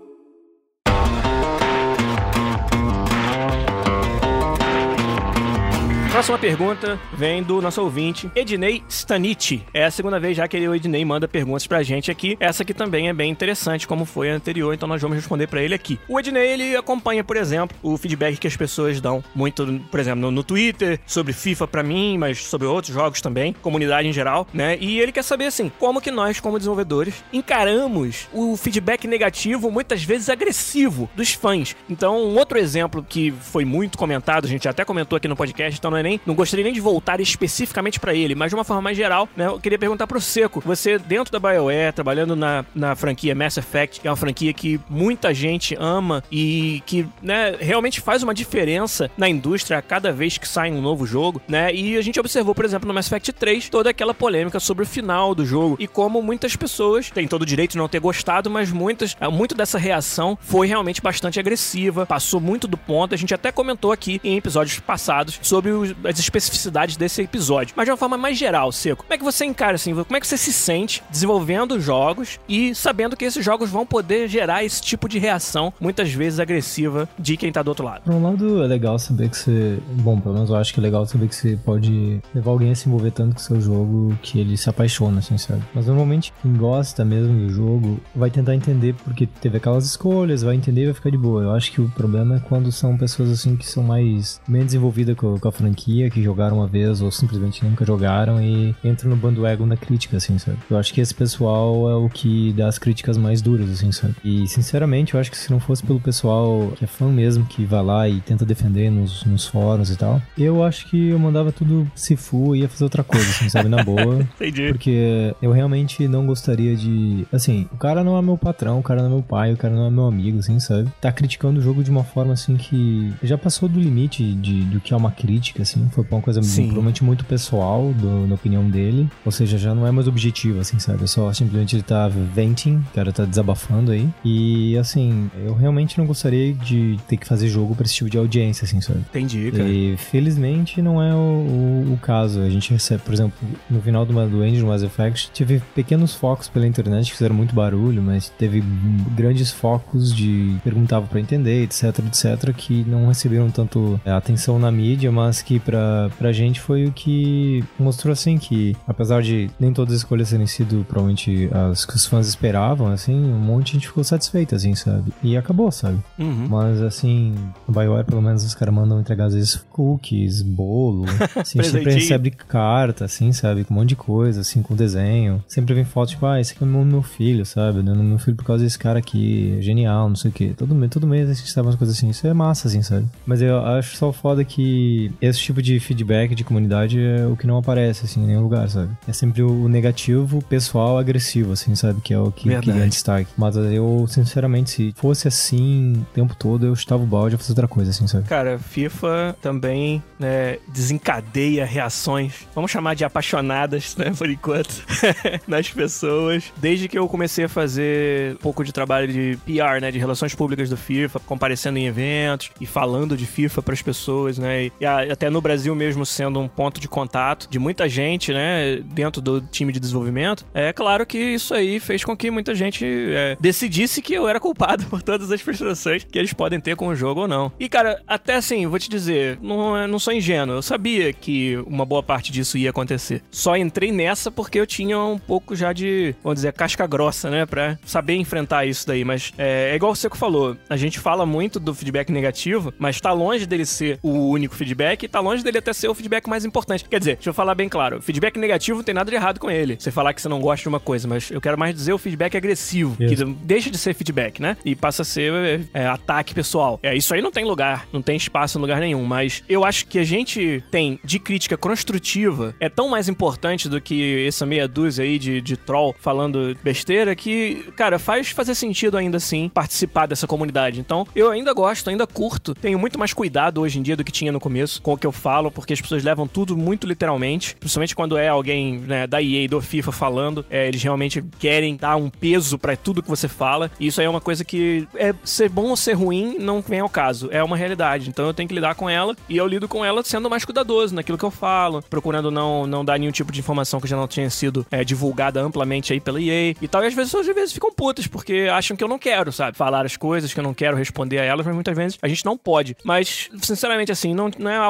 Próxima pergunta vem do nosso ouvinte, Ednei Stanichi. É a segunda vez já que o Ednei manda perguntas pra gente aqui. Essa aqui também é bem interessante, como foi a anterior, então nós vamos responder pra ele aqui. O Ednei, ele acompanha, por exemplo, o feedback que as pessoas dão muito, por exemplo, no Twitter, sobre FIFA pra mim, mas sobre outros jogos também, comunidade em geral, né? E ele quer saber, assim, como que nós, como desenvolvedores, encaramos o feedback negativo, muitas vezes agressivo, dos fãs. Então, um outro exemplo que foi muito comentado, a gente até comentou aqui no podcast, então não gostaria nem de voltar especificamente pra ele, mas de uma forma mais geral, né? Eu queria perguntar pro Seco, você dentro da BioWare, trabalhando na franquia Mass Effect, que é uma franquia que muita gente ama e que, né, realmente faz uma diferença na indústria a cada vez que sai um novo jogo, né? E a gente observou, por exemplo, no Mass Effect 3, toda aquela polêmica sobre o final do jogo e como muitas pessoas têm todo o direito de não ter gostado, mas muito dessa reação foi realmente bastante agressiva, passou muito do ponto. A gente até comentou aqui em episódios passados sobre as especificidades desse episódio. Mas de uma forma mais geral, Seco, como é que você encara, assim, como é que você se sente desenvolvendo jogos e sabendo que esses jogos vão poder gerar esse tipo de reação, muitas vezes agressiva, de quem tá do outro lado? Por um lado, é legal saber que você... Bom, pelo menos eu acho que é legal saber que você pode levar alguém a se envolver tanto com o seu jogo que ele se apaixona, assim, sabe? Mas normalmente, quem gosta mesmo do jogo vai tentar entender porque teve aquelas escolhas, vai entender e vai ficar de boa. Eu acho que o problema é quando são pessoas, assim, que são mais desenvolvidas com a franquia, que jogaram uma vez ou simplesmente nunca jogaram e entram no bandwagon da crítica, assim, sabe? Eu acho que esse pessoal é o que dá as críticas mais duras, assim, sabe? E, sinceramente, eu acho que se não fosse pelo pessoal que é fã mesmo, que vai lá e tenta defender nos fóruns e tal, eu acho que eu mandava tudo se fu e ia fazer outra coisa, assim, sabe? Na boa. Entendi. Porque eu realmente não gostaria de... Assim, o cara não é meu patrão, o cara não é meu pai, o cara não é meu amigo, assim, sabe? Tá criticando o jogo de uma forma, assim, que já passou do limite do que é uma crítica, assim. Foi uma coisa provavelmente muito pessoal, na opinião dele. Ou seja, já não é mais objetivo, assim, sabe? É só simplesmente ele tá venting, o cara tá desabafando aí. E, assim, eu realmente não gostaria de ter que fazer jogo pra esse tipo de audiência, assim, sabe? Entendi, cara. E, felizmente, não é o caso. A gente recebe, por exemplo, no final do Engine Mass Effect, teve pequenos focos pela internet que fizeram muito barulho, mas teve grandes focos de perguntavam pra entender, etc, que não receberam tanto atenção na mídia, mas que pra gente foi o que mostrou, assim, que apesar de nem todas as escolhas terem sido provavelmente as que os fãs esperavam, assim, um monte de gente ficou satisfeita, assim, sabe? E acabou, sabe? Uhum. Mas, assim, no BioWare, pelo menos, os caras mandam entregar, às vezes, cookies, bolo, assim, a gente sempre recebe carta, assim, sabe? Com um monte de coisa, assim, com desenho. Sempre vem foto, tipo, esse aqui é o meu filho, sabe? Né? Meu filho por causa desse cara aqui, é genial, não sei o quê. Todo mês a gente sabe umas coisas assim, isso é massa, assim, sabe? Mas eu acho só foda que esse tipo de feedback de comunidade é o que não aparece, assim, em nenhum lugar, sabe? É sempre o negativo, pessoal, agressivo, assim, sabe? Que é o que ganha destaque. Mas eu, sinceramente, se fosse assim o tempo todo, eu estava o balde a fazer outra coisa, assim, sabe? Cara, FIFA também, né, desencadeia reações, vamos chamar de apaixonadas, né, por enquanto, nas pessoas. Desde que eu comecei a fazer um pouco de trabalho de PR, né, de relações públicas do FIFA, comparecendo em eventos e falando de FIFA pras pessoas, né, e até no Brasil mesmo sendo um ponto de contato de muita gente, né, dentro do time de desenvolvimento, é claro que isso aí fez com que muita gente decidisse que eu era culpado por todas as frustrações que eles podem ter com o jogo ou não. E, cara, até assim, vou te dizer, não sou ingênuo, eu sabia que uma boa parte disso ia acontecer. Só entrei nessa porque eu tinha um pouco já de, vamos dizer, casca grossa, né, pra saber enfrentar isso daí, mas é igual o Seco falou, a gente fala muito do feedback negativo, mas tá longe dele ser o único feedback e tá longe dele até ser o feedback mais importante. Quer dizer, deixa eu falar bem claro, feedback negativo não tem nada de errado com ele. Você falar que você não gosta de uma coisa, mas eu quero mais dizer o feedback agressivo, que deixa de ser feedback, né, e passa a ser ataque pessoal. Isso aí não tem lugar, não tem espaço em lugar nenhum, mas eu acho que a gente tem de crítica construtiva é tão mais importante do que essa meia dúzia aí de troll falando besteira que, cara, faz fazer sentido ainda assim participar dessa comunidade. Então, eu ainda gosto, ainda curto, tenho muito mais cuidado hoje em dia do que tinha no começo com o que eu falo, porque as pessoas levam tudo muito literalmente, principalmente quando é alguém, né, da EA, do FIFA falando, eles realmente querem dar um peso pra tudo que você fala, e isso aí é uma coisa que ser bom ou ser ruim não vem ao caso, é uma realidade, então eu tenho que lidar com ela, e eu lido com ela sendo mais cuidadoso naquilo que eu falo, procurando não dar nenhum tipo de informação que já não tinha sido divulgada amplamente aí pela EA e tal, e às vezes ficam putas, porque acham que eu não quero, sabe, falar as coisas, que eu não quero responder a elas, mas muitas vezes a gente não pode, mas sinceramente assim, não é algo que tira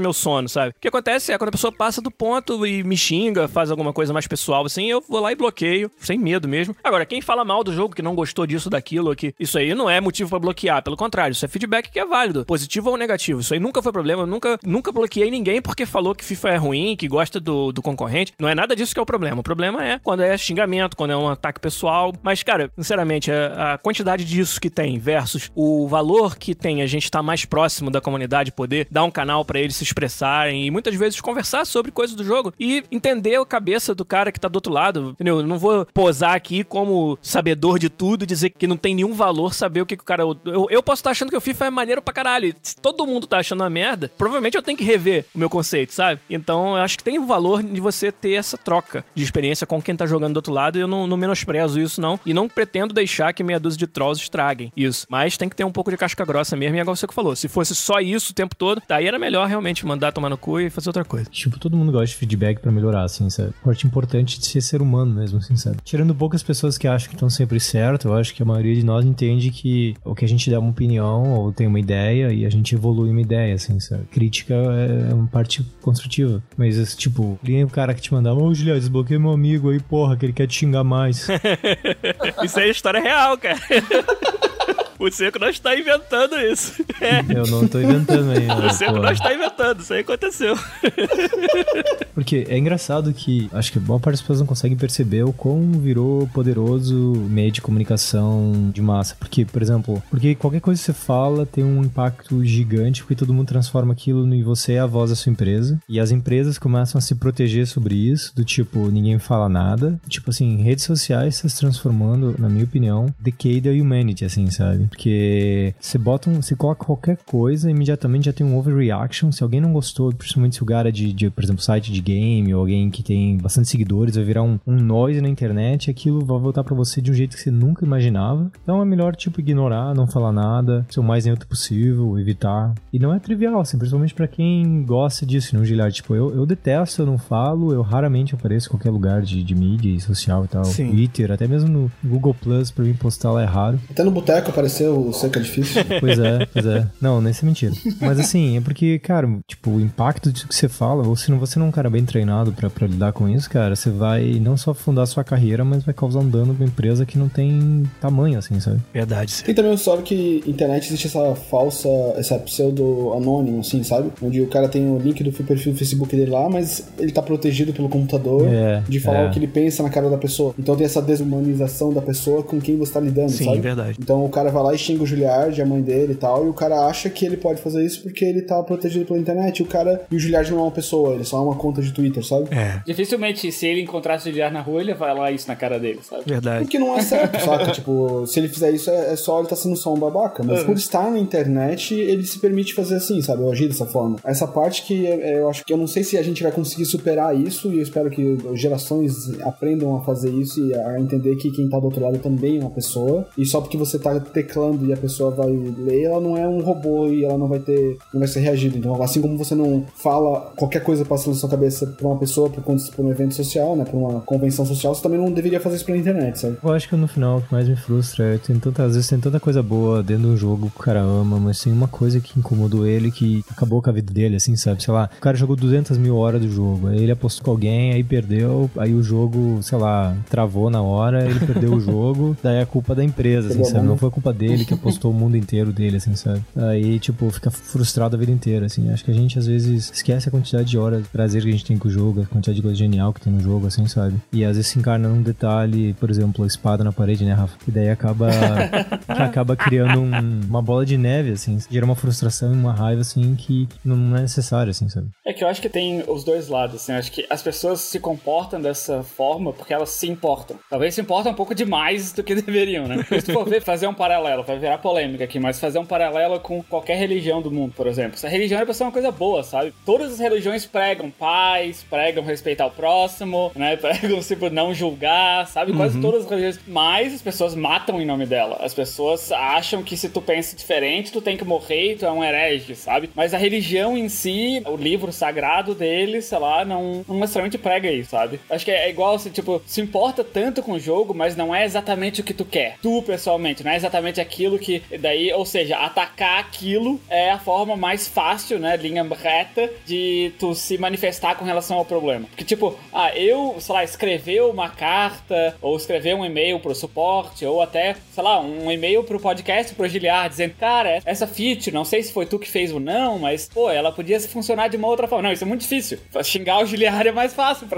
meu sono, sabe? O que acontece é, quando a pessoa passa do ponto e me xinga, faz alguma coisa mais pessoal, assim, eu vou lá e bloqueio, sem medo mesmo. Agora, quem fala mal do jogo, que não gostou disso, daquilo, que isso aí não é motivo pra bloquear, pelo contrário, isso é feedback que é válido, positivo ou negativo. Isso aí nunca foi problema, eu nunca bloqueei ninguém porque falou que FIFA é ruim, que gosta do concorrente. Não é nada disso que é o problema. O problema é quando é xingamento, quando é um ataque pessoal. Mas, cara, sinceramente, a quantidade disso que tem versus o valor que tem a gente estar mais próximo da comunidade, poder dar um canal pra eles se expressarem e muitas vezes conversar sobre coisas do jogo e entender a cabeça do cara que tá do outro lado, entendeu? Eu não vou posar aqui como sabedor de tudo e dizer que não tem nenhum valor saber o que o cara... Eu posso estar achando que o FIFA é maneiro pra caralho. Se todo mundo tá achando uma merda, provavelmente eu tenho que rever o meu conceito, sabe? Então, eu acho que tem o valor de você ter essa troca de experiência com quem tá jogando do outro lado e eu não menosprezo isso, não. E não pretendo deixar que meia dúzia de trolls estraguem isso. Mas tem que ter um pouco de casca grossa mesmo, e é igual você que falou. Se fosse só isso o tempo todo, daí era melhor realmente mandar tomar no cu e fazer outra coisa. Tipo, todo mundo gosta de feedback pra melhorar, assim, sabe? Parte importante de ser humano mesmo, assim, sabe? Tirando poucas pessoas que acham que estão sempre certo, eu acho que a maioria de nós entende que o que a gente dá uma opinião ou tem uma ideia e a gente evolui uma ideia, assim, sabe? Crítica é uma parte construtiva. Mas, tipo, nem o cara que te mandava, ô, Juliano, desbloqueia meu amigo aí, porra, que ele quer te xingar mais. Isso aí é história real, cara. O Seco não está inventando isso. Eu não tô inventando aí. O Seco não está inventando, isso aí aconteceu. Porque é engraçado que acho que boa parte das pessoas não conseguem perceber o quão virou poderoso meio de comunicação de massa. Porque, por exemplo, qualquer coisa que você fala tem um impacto gigante, porque todo mundo transforma aquilo em você é a voz da sua empresa. E as empresas começam a se proteger sobre isso, do tipo, ninguém fala nada. Tipo assim, redes sociais estão se transformando, na minha opinião, decay da humanity, assim, sabe? Porque você coloca qualquer coisa, imediatamente já tem um overreaction. Se alguém não gostou, principalmente se o cara de por exemplo, site de game, ou alguém que tem bastante seguidores, vai virar um noise na internet, aquilo vai voltar pra você de um jeito que você nunca imaginava. Então é melhor, tipo, ignorar, não falar nada, ser o mais neutro possível, evitar. E não é trivial, assim, principalmente pra quem gosta disso, não, Gilhard? Tipo, eu detesto, eu não falo, eu raramente apareço em qualquer lugar de mídia e social e tal. Sim. Twitter, até mesmo no Google Plus, pra mim postar lá é raro. Até no boteco apareceu o Seco é difícil. Pois é. Não, isso é mentira. Mas assim, é porque, cara, tipo, o impacto disso que você fala, ou se você não é um cara bem treinado pra lidar com isso, cara, você vai não só fundar a sua carreira, mas vai causar um dano pra empresa que não tem tamanho, assim, sabe? Verdade, sim. Tem também o história que internet existe essa pseudo-anônimo, assim, sabe? Onde o cara tem o link do perfil do Facebook dele lá, mas ele tá protegido pelo computador de falar o que ele pensa na cara da pessoa. Então tem essa desumanização da pessoa com quem você tá lidando, sim, sabe? Sim, verdade. Então o cara vai lá e xinga o Juliard, a mãe dele e tal, e o cara acha que ele pode fazer isso porque ele tá protegido pela internet. E o Juliard não é uma pessoa, ele só é uma conta de Twitter, sabe? Dificilmente, se ele encontrasse o Juliard na rua, ele vai lá isso na cara dele, sabe? Verdade. Porque não é certo, saca? Tipo, se ele fizer isso, é só ele tá sendo só um babaca. Mas por estar na internet, ele se permite fazer assim, sabe? Ou agir dessa forma. Essa parte que eu acho que eu não sei se a gente vai conseguir superar isso, e eu espero que gerações aprendam a fazer isso e a entender que quem tá do outro lado também é uma pessoa. E só porque você tá teclando e a pessoa vai ler, ela não é um robô e ela não vai ser reagido. Então, assim como você não fala qualquer coisa passando na sua cabeça pra uma pessoa, pra um evento social, né, pra uma convenção social, você também não deveria fazer isso pela internet, sabe? Eu acho que no final o que mais me frustra é às vezes tem tanta coisa boa dentro de um jogo que o cara ama, mas tem uma coisa que incomodou ele, que acabou com a vida dele, assim, sabe? Sei lá, o cara jogou 200 mil horas do jogo, aí ele apostou com alguém, aí perdeu, aí o jogo, sei lá, travou na hora, ele perdeu o jogo, daí é a culpa da empresa, assim, sabe? Não foi a culpa dele que apostou o mundo inteiro dele, assim, sabe? Aí, tipo, fica frustrado a vida inteira, assim. Acho que a gente, às vezes, esquece a quantidade de horas de prazer que a gente tem com o jogo, a quantidade de coisa genial que tem no jogo, assim, sabe? E às vezes se encarna num detalhe, por exemplo, a espada na parede, né, Rafa? E daí acaba criando uma bola de neve, assim. Gera uma frustração e uma raiva, assim, que não é necessário, assim, sabe? É que eu acho que tem os dois lados, assim. Eu acho que as pessoas se comportam dessa forma porque elas se importam. Talvez se importam um pouco demais do que deveriam, né? Se tu for fazer um paralelo, vai virar polêmica aqui, mas fazer um paralelo com qualquer religião do mundo, por exemplo. Se a religião é pra ser uma coisa boa, sabe? Todas as religiões pregam paz, pregam respeitar o próximo, né? Pregam, tipo, não julgar, sabe? Quase todas as religiões. Mas as pessoas matam em nome dela. As pessoas acham que se tu pensa diferente, tu tem que morrer e tu é um herege, sabe? Mas a religião em si, o livro sagrado deles, sei lá, não necessariamente prega isso, sabe? Acho que é igual, assim, tipo, se importa tanto com o jogo, mas não é exatamente o que tu quer. Tu, pessoalmente, não é exatamente aquilo que... Daí, ou seja, atacar aquilo é a forma mais fácil, né, linha reta, de tu se manifestar com relação ao problema. Porque, tipo, eu, sei lá, escrever uma carta, ou escrever um e-mail pro suporte, ou até, sei lá, um e-mail pro podcast, pro Giliar, dizendo, cara, essa feature, não sei se foi tu que fez ou não, mas, pô, ela podia funcionar de uma outra forma. Não, isso é muito difícil. Xingar o Giliar é mais fácil,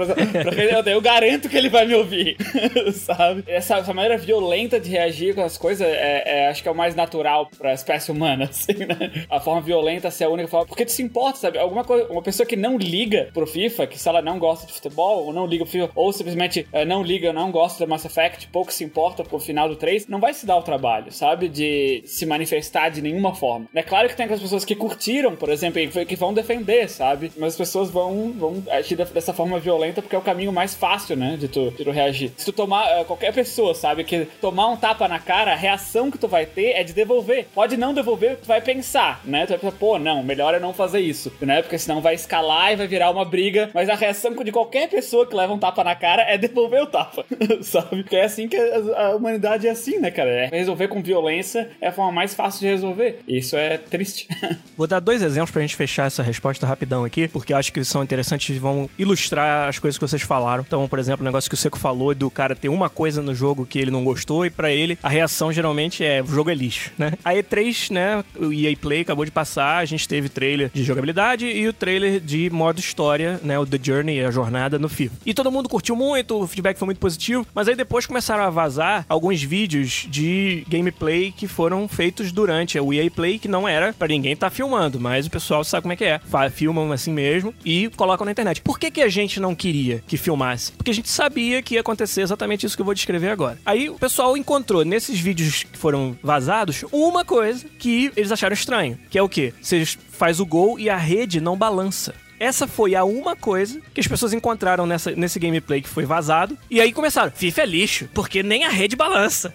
eu garanto que ele vai me ouvir, sabe? Essa maneira violenta de reagir com as coisas, acho que é o mais natural pra espécie humana, assim, né? A forma violenta ser a única forma, porque tu se importa, sabe? Alguma coisa, uma pessoa que não liga pro FIFA, que se ela não gosta de futebol, ou não liga pro FIFA, ou simplesmente não liga, não gosta do Mass Effect, pouco se importa com o final do 3, não vai se dar o trabalho, sabe? De se manifestar de nenhuma forma. É claro que tem aquelas pessoas que curtiram, por exemplo, e que vão defender, sabe? Mas as pessoas vão agir dessa forma violenta porque é o caminho mais fácil, né? De tu reagir. Se tu tomar, qualquer pessoa, sabe? Que tomar um tapa na cara, a reação que tu vai ter é de devolver. Pode não devolver, tu vai pensar, né? Tu vai pensar, pô, não, melhor é não fazer isso, né? Porque senão vai escalar e vai virar uma briga. Mas a reação de qualquer pessoa que leva um tapa na cara é devolver o tapa, sabe? Porque é assim que a humanidade é assim, né, cara? Resolver com violência é a forma mais fácil de resolver. E isso é triste. Vou dar 2 exemplos pra gente fechar essa resposta rapidão aqui, porque eu acho que são interessantes e vão ilustrar as coisas que vocês falaram. Então, por exemplo, o negócio que o Seco falou do cara ter uma coisa no jogo que ele não gostou e pra ele a reação geralmente é: o jogo é lixo, né? A E3, né, o EA Play acabou de passar, a gente teve trailer de jogabilidade e o trailer de modo história, né, o The Journey, a jornada no FIFA. E todo mundo curtiu muito, o feedback foi muito positivo, mas aí depois começaram a vazar alguns vídeos de gameplay que foram feitos durante o EA Play, que não era pra ninguém tá filmando, mas o pessoal sabe como é que é. Filmam assim mesmo e colocam na internet. Por que a gente não queria que filmasse? Porque a gente sabia que ia acontecer exatamente isso que eu vou descrever agora. Aí o pessoal encontrou nesses vídeos que foram vazados uma coisa que eles acharam estranho, que é o quê? Você faz o gol e a rede não balança. Essa foi a uma coisa que as pessoas encontraram nesse gameplay que foi vazado. E aí começaram, FIFA é lixo, porque nem a rede balança.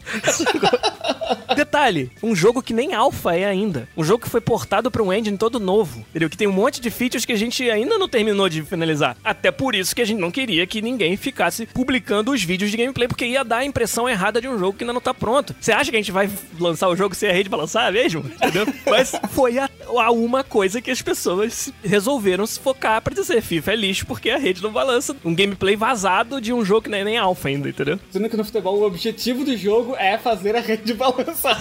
Detalhe, um jogo que nem alpha é ainda. Um jogo que foi portado para um engine todo novo, entendeu? Que tem um monte de features que a gente ainda não terminou de finalizar. Até por isso que a gente não queria que ninguém ficasse publicando os vídeos de gameplay, porque ia dar a impressão errada de um jogo que ainda não tá pronto. Você acha que a gente vai lançar o jogo sem a rede balançar mesmo? Entendeu? Mas foi a uma coisa que as pessoas resolveram se focar pra dizer: FIFA é lixo porque a rede não balança. Um gameplay vazado de um jogo que não é nem alpha ainda, entendeu? Sendo que no futebol o objetivo do jogo é fazer a rede balançar.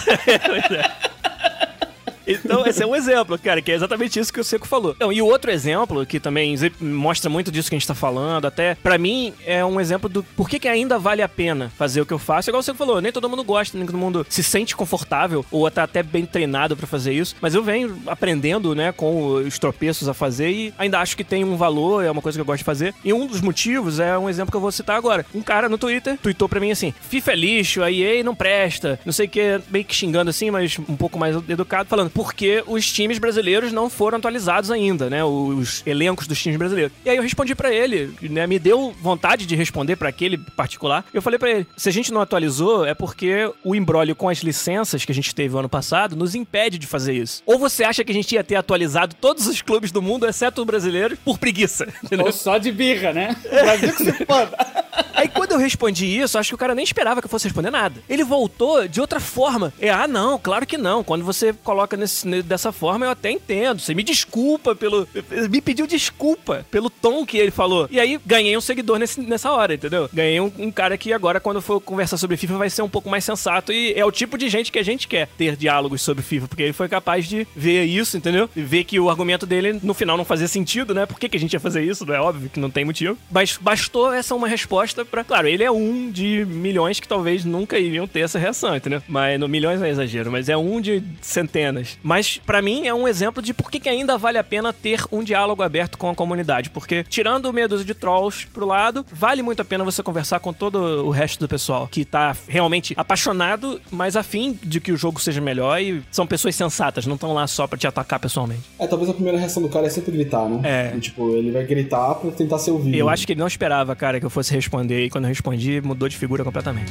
Então, esse é um exemplo, cara, que é exatamente isso que o Seco falou. Então, e o outro exemplo, que também mostra muito disso que a gente tá falando, até, pra mim, é um exemplo do por que ainda vale a pena fazer o que eu faço. Igual o Seco falou, nem todo mundo gosta, nem todo mundo se sente confortável, ou até bem treinado pra fazer isso, mas eu venho aprendendo, né, com os tropeços a fazer e ainda acho que tem um valor, é uma coisa que eu gosto de fazer. E um dos motivos é um exemplo que eu vou citar agora. Um cara no Twitter tweetou pra mim assim: FIFA é lixo, a EA não presta, não sei o que, meio que xingando assim, mas um pouco mais educado, falando porque os times brasileiros não foram atualizados ainda, né? Os elencos dos times brasileiros. E aí eu respondi pra ele, né? Me deu vontade de responder pra aquele particular. Eu falei pra ele: se a gente não atualizou, é porque o imbróglio com as licenças que a gente teve o ano passado nos impede de fazer isso. Ou você acha que a gente ia ter atualizado todos os clubes do mundo, exceto o brasileiro, por preguiça? Entendeu? Ou só de birra, né? O Brasil que se foda. Aí quando eu respondi isso, acho que o cara nem esperava que eu fosse responder nada. Ele voltou de outra forma. Não, claro que não. Quando você coloca dessa forma, eu até entendo. Você me desculpa me pediu desculpa pelo tom que ele falou. E aí, ganhei um seguidor nessa hora, entendeu? Ganhei um cara que agora, quando for conversar sobre FIFA, vai ser um pouco mais sensato. E é o tipo de gente que a gente quer ter diálogos sobre FIFA, porque ele foi capaz de ver isso, entendeu? E ver que o argumento dele, no final, não fazia sentido, né? Por que a gente ia fazer isso? Não é óbvio que não tem motivo. Mas bastou essa uma resposta pra... Claro, ele é um de milhões que talvez nunca iriam ter essa reação, entendeu? Mas no milhões não é exagero, mas é um de centenas. Mas pra mim é um exemplo de por que ainda vale a pena ter um diálogo aberto com a comunidade, porque tirando meia dúzia de trolls pro lado, vale muito a pena você conversar com todo o resto do pessoal que tá realmente apaixonado, mas afim de que o jogo seja melhor, e são pessoas sensatas, não estão lá só pra te atacar pessoalmente. Talvez a primeira reação do cara é sempre gritar, né? E, tipo, ele vai gritar pra tentar ser ouvido. Eu acho que ele não esperava, cara, que eu fosse responder, e quando eu respondi, mudou de figura completamente.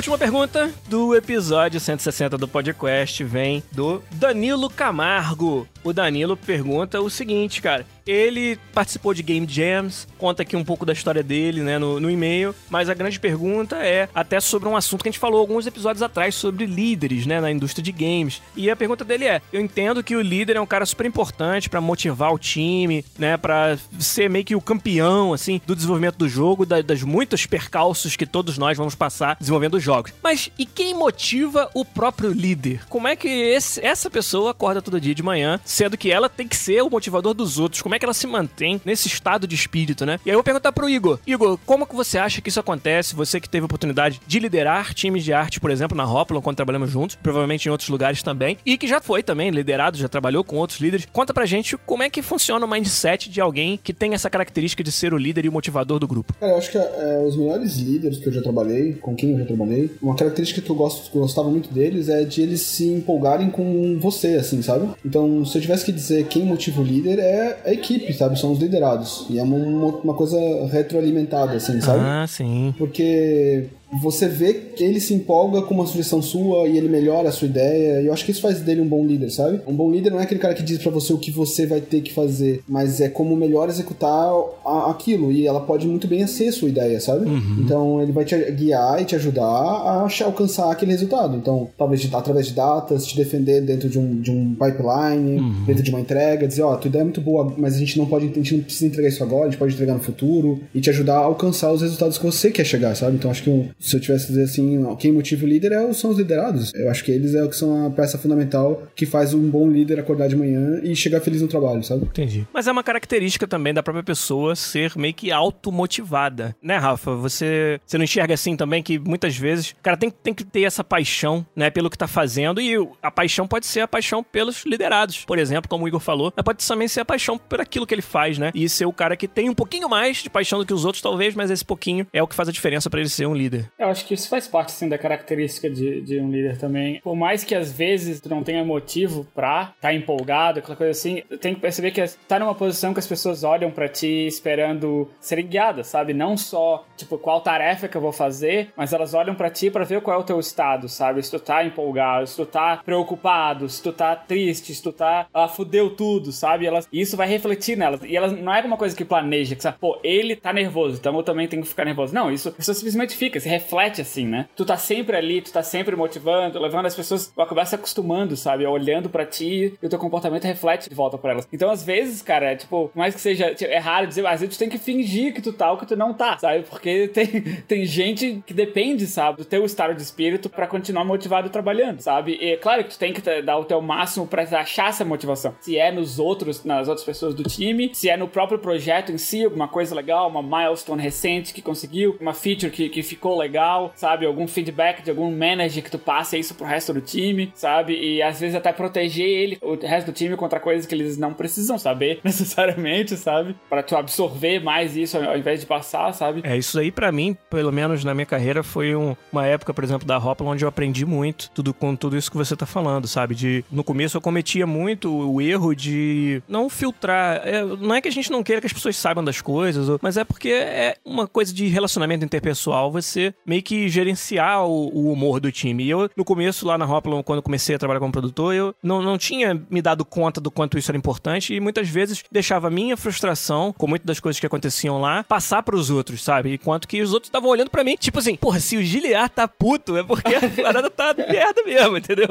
última pergunta do episódio 160 do podcast vem do Danilo Camargo. O Danilo pergunta o seguinte, cara. Ele participou de Game Jams, conta aqui um pouco da história dele, né, no e-mail, mas a grande pergunta é até sobre um assunto que a gente falou alguns episódios atrás sobre líderes, né, na indústria de games. E a pergunta dele é: eu entendo que o líder é um cara super importante pra motivar o time, né, pra ser meio que o campeão, assim, do desenvolvimento do jogo, das muitos percalços que todos nós vamos passar desenvolvendo os jogos. Mas e quem motiva o próprio líder? Como é que essa pessoa acorda todo dia de manhã, sendo que ela tem que ser o motivador dos outros? Como é que ela se mantém nesse estado de espírito, né? E aí eu vou perguntar pro Igor. Igor, como que você acha que isso acontece? Você que teve a oportunidade de liderar times de arte, por exemplo, na Hoplon, quando trabalhamos juntos, provavelmente em outros lugares também, e que já foi também liderado, já trabalhou com outros líderes. Conta pra gente como é que funciona o mindset de alguém que tem essa característica de ser o líder e o motivador do grupo. Cara, eu acho que os melhores líderes que eu já trabalhei, com quem eu já trabalhei, uma característica que eu gostava muito deles é de eles se empolgarem com você, assim, sabe? Então, se eu tivesse que dizer quem motiva o líder, é a equipe, sabe? São os liderados. E é uma coisa retroalimentada, assim, sabe? Ah, sim. Porque você vê que ele se empolga com uma sugestão sua e ele melhora a sua ideia, e eu acho que isso faz dele um bom líder, sabe? Um bom líder não é aquele cara que diz pra você o que você vai ter que fazer, mas é como melhor executar aquilo, e ela pode muito bem ser sua ideia, sabe? Uhum. Então ele vai te guiar e te ajudar a alcançar aquele resultado. Então, talvez através de datas, te defender dentro de um pipeline, dentro de uma entrega, dizer, tua ideia é muito boa, mas a gente não precisa entregar isso agora, a gente pode entregar no futuro, e te ajudar a alcançar os resultados que você quer chegar, sabe? Então acho que se eu tivesse que dizer assim, quem motiva o líder são os liderados. Eu acho que eles que são a peça fundamental que faz um bom líder acordar de manhã e chegar feliz no trabalho, sabe? Entendi. Mas é uma característica também da própria pessoa ser meio que automotivada, né, Rafa? Você não enxerga assim também que muitas vezes o cara tem que ter essa paixão, né, pelo que tá fazendo, e a paixão pode ser a paixão pelos liderados, por exemplo, como o Igor falou, mas pode também ser a paixão por aquilo que ele faz, né? E ser o cara que tem um pouquinho mais de paixão do que os outros, talvez, mas esse pouquinho é o que faz a diferença pra ele ser um líder. Eu acho que isso faz parte, assim, da característica de um líder também. Por mais que, às vezes, tu não tenha motivo pra estar empolgado, aquela coisa assim, tem que perceber que tá numa posição que as pessoas olham pra ti esperando serem guiadas, sabe? Não só, tipo, qual tarefa que eu vou fazer, mas elas olham pra ti pra ver qual é o teu estado, sabe? Se tu tá empolgado, se tu tá preocupado, se tu tá triste, se tu tá... fudeu tudo, sabe? E isso vai refletir nelas. E elas não é uma coisa que planeja, que sabe? Pô, ele tá nervoso, então eu também tenho que ficar nervoso. Não, isso a pessoa simplesmente fica, se reflete assim, né? Tu tá sempre ali, tu tá sempre motivando, levando as pessoas a acabar se acostumando, sabe? Olhando pra ti e o teu comportamento reflete de volta pra elas. Então, às vezes, cara, tipo, por mais que seja, é raro dizer, às vezes tu tem que fingir que tu tá ou que tu não tá, sabe? Porque tem gente que depende, sabe, do teu estado de espírito pra continuar motivado trabalhando, sabe? E é claro que tu tem que dar o teu máximo pra achar essa motivação. Se é nas outras pessoas do time, se é no próprio projeto em si, alguma coisa legal, uma milestone recente que conseguiu, uma feature que ficou legal, sabe? Algum feedback de algum manager que tu passe isso pro resto do time, sabe? E às vezes até proteger o resto do time contra coisas que eles não precisam saber necessariamente, sabe? Pra tu absorver mais isso ao invés de passar, sabe? Isso aí pra mim, pelo menos na minha carreira, foi uma época, por exemplo, da Hoplon, onde eu aprendi muito com tudo isso que você tá falando, sabe? No começo eu cometia muito o erro de não filtrar. Não é que a gente não queira que as pessoas saibam das coisas, mas é porque é uma coisa de relacionamento interpessoal, você meio que gerenciar o humor do time. E eu, no começo, lá na Hoplon, quando comecei a trabalhar como produtor, eu não tinha me dado conta do quanto isso era importante, e muitas vezes deixava a minha frustração, com muitas das coisas que aconteciam lá, passar pros outros, sabe? Enquanto que os outros estavam olhando pra mim, tipo assim, porra, se o Giliar tá puto, é porque a parada tá merda mesmo, entendeu?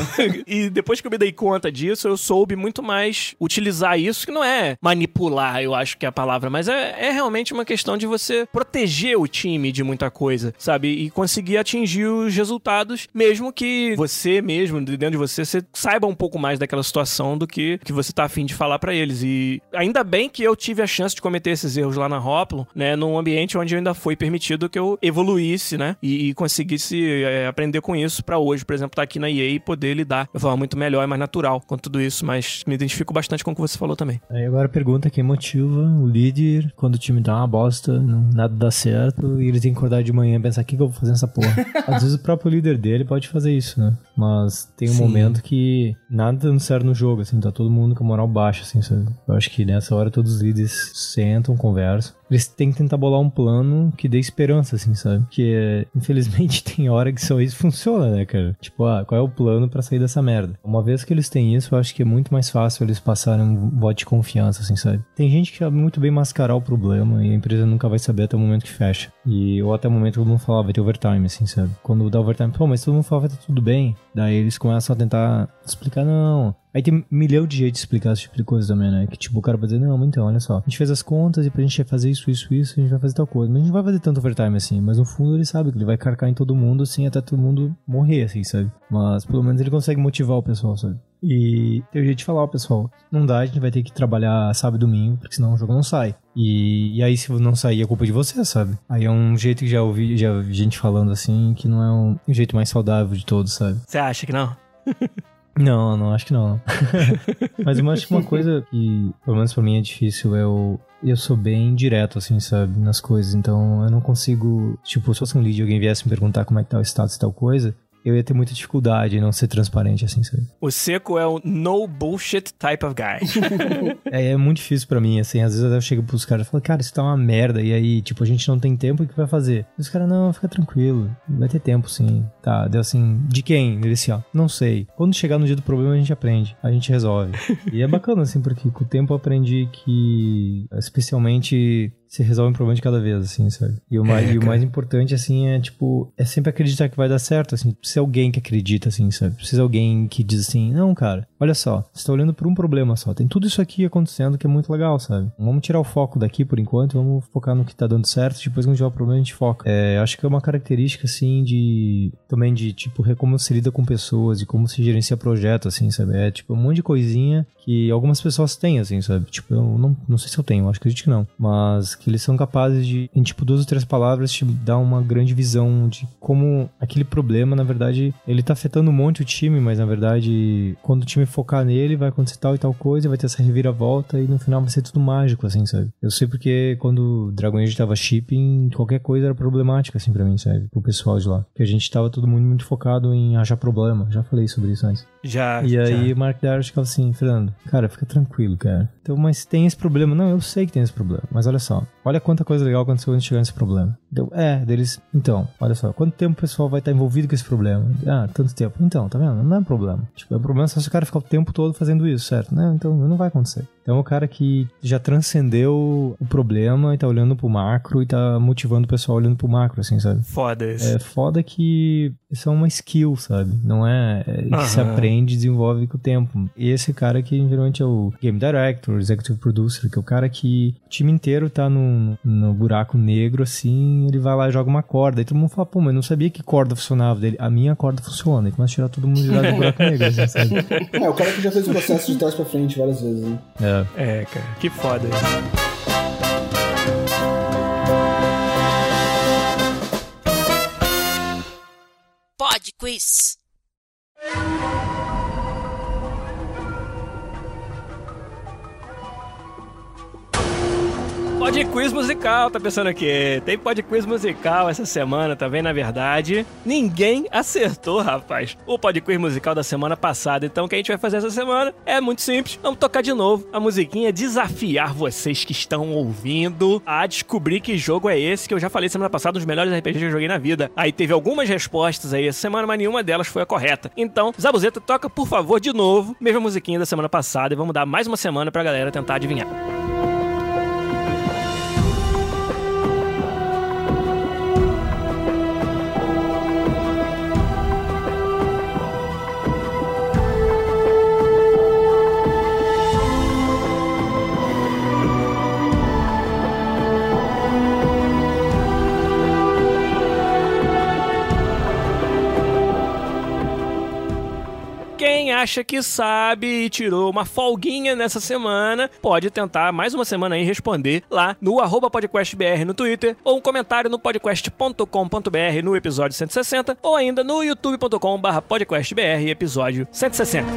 E depois que eu me dei conta disso, eu soube muito mais utilizar isso, que não é manipular, eu acho que é a palavra, mas é realmente uma questão de você proteger o time de muita coisa, sabe? E conseguir atingir os resultados, mesmo que você mesmo, dentro de você saiba um pouco mais daquela situação do que você tá afim de falar pra eles. E ainda bem que eu tive a chance de cometer esses erros lá na Hoplon, né? Num ambiente onde ainda foi permitido que eu evoluísse, né? E conseguisse aprender com isso pra hoje, por exemplo, estar aqui na EA e poder lidar de forma muito melhor e mais natural com tudo isso, mas me identifico bastante com o que você falou também. Aí agora a pergunta: quem motiva o líder quando o time dá uma bosta, nada dá certo e ele tem que acordar de manhã e pensar, o que eu vou fazer nessa porra? Às vezes o próprio líder dele pode fazer isso, né? Mas tem um momento que nada dando certo no jogo, assim, tá todo mundo com a moral baixa, assim, sabe? Eu acho que nessa hora todos os líderes sentam, conversam Eles têm que tentar bolar um plano que dê esperança, assim, sabe? Porque, infelizmente, tem hora que só isso funciona, né, cara? Tipo, qual é o plano pra sair dessa merda? Uma vez que eles têm isso, eu acho que é muito mais fácil eles passarem um voto de confiança, assim, sabe? Tem gente que sabe muito bem mascarar o problema e a empresa nunca vai saber até o momento que fecha. Ou até o momento que todo mundo fala, vai ter overtime, assim, sabe? Quando dá overtime, pô, mas todo mundo fala, vai estar tudo bem. Daí eles começam a tentar explicar, não. Aí tem 1 milhão de jeitos de explicar esse tipo de coisa também, né? Que tipo, o cara vai dizer, não, então, olha só, a gente fez as contas e pra gente fazer isso, a gente vai fazer tal coisa. Mas a gente não vai fazer tanto overtime assim. Mas no fundo ele sabe que ele vai carcar em todo mundo, assim, até todo mundo morrer, assim, sabe? Mas pelo menos ele consegue motivar o pessoal, sabe? E tem o jeito de falar, ó, pessoal, não dá, a gente vai ter que trabalhar sábado e domingo, porque senão o jogo não sai. E aí se não sair, é culpa de você, sabe? Aí é um jeito que já vi gente falando assim, que não é um jeito mais saudável de todos, sabe? Você acha que não? Não, acho que não. Mas eu acho que uma coisa que, pelo menos pra mim, é difícil eu sou bem direto, assim, sabe, nas coisas. Então eu não consigo, tipo, se fosse um lead e alguém viesse me perguntar como é que tá o status e tal coisa, eu ia ter muita dificuldade em não ser transparente, assim, sabe? O Seco é o no bullshit type of guy. É muito difícil pra mim, assim, às vezes eu chego pros caras e falo, cara, isso tá uma merda, e aí, tipo, a gente não tem tempo, o que vai fazer? E os caras, não, fica tranquilo, vai ter tempo, sim. Tá, deu assim, de quem? Ele assim, ó, não sei. Quando chegar no dia do problema, a gente aprende, a gente resolve. E é bacana, assim, porque com o tempo eu aprendi que, especialmente, se resolve um problema de cada vez, assim, sabe? E o mais importante, assim, é, tipo, é sempre acreditar que vai dar certo, assim. Precisa alguém que acredita, assim, sabe? Precisa alguém que diz assim, não, cara, olha só, você tá olhando por um problema só. Tem tudo isso aqui acontecendo que é muito legal, sabe? Vamos tirar o foco daqui por enquanto, vamos focar no que tá dando certo, depois quando tiver o problema a gente foca. Acho que é uma característica, assim, também de, tipo, como se lida com pessoas e como se gerencia projeto, assim, sabe? É, tipo, um monte de coisinha que algumas pessoas têm, assim, sabe? Tipo, eu não sei se eu tenho, acho que acredito que não. Mas que eles são capazes de, em, tipo, 2 ou 3 palavras, te dar uma grande visão de como aquele problema, na verdade, ele tá afetando um monte o time, mas, na verdade, quando o time focar nele, vai acontecer tal e tal coisa, vai ter essa reviravolta e no final vai ser tudo mágico, assim, sabe? Eu sei porque quando o Dragon Age tava shipping, qualquer coisa era problemática, assim, pra mim, sabe? Pro pessoal de lá. Porque a gente tava todo mundo muito focado em achar problema. Já falei sobre isso antes. E aí o Mark Darrow ficava assim, Fernando, cara, fica tranquilo, cara. Então, mas tem esse problema. Não, eu sei que tem esse problema, mas olha só, olha quanta coisa legal aconteceu antes de chegar nesse problema. Deles, então, olha só, quanto tempo o pessoal vai estar envolvido com esse problema? Tanto tempo. Então, tá vendo? Não é um problema. Tipo, é um problema só se o cara ficar o tempo todo fazendo isso, certo? Não, então não vai acontecer. Então é o cara que já transcendeu o problema e tá olhando pro macro e tá motivando o pessoal olhando pro macro, assim, sabe? Foda isso. É foda que isso é uma skill, sabe? Não é que se aprende e desenvolve com o tempo. E esse cara que geralmente é o Game Director, Executive Producer, que é o cara que o time inteiro tá no buraco negro, assim, ele vai lá e joga uma corda. E todo mundo fala, pô, mas eu não sabia que corda funcionava dele. A minha corda funciona. E começa a tirar todo mundo de lá do buraco negro, assim, sabe? O cara que já fez o processo de trás pra frente várias vezes, né? Cara, que foda isso. Pod Quiz. Pod Quiz musical, tá pensando aqui? Tem Pod Quiz musical essa semana também, na verdade. Ninguém acertou, rapaz, o Pod Quiz musical da semana passada. Então o que a gente vai fazer essa semana é muito simples. Vamos tocar de novo a musiquinha, desafiar vocês que estão ouvindo a descobrir que jogo é esse, que eu já falei semana passada, um dos melhores RPGs que eu joguei na vida. Aí teve algumas respostas aí essa semana, mas nenhuma delas foi a correta. Então, Zabuzeta, toca, por favor, de novo, mesma musiquinha da semana passada e vamos dar mais uma semana pra galera tentar adivinhar. Quem acha que sabe e tirou uma folguinha nessa semana, pode tentar mais uma semana aí responder lá no @podcastbr no Twitter, ou um comentário no podcast.com.br no episódio 160, ou ainda no youtube.com/podcastbr episódio 160.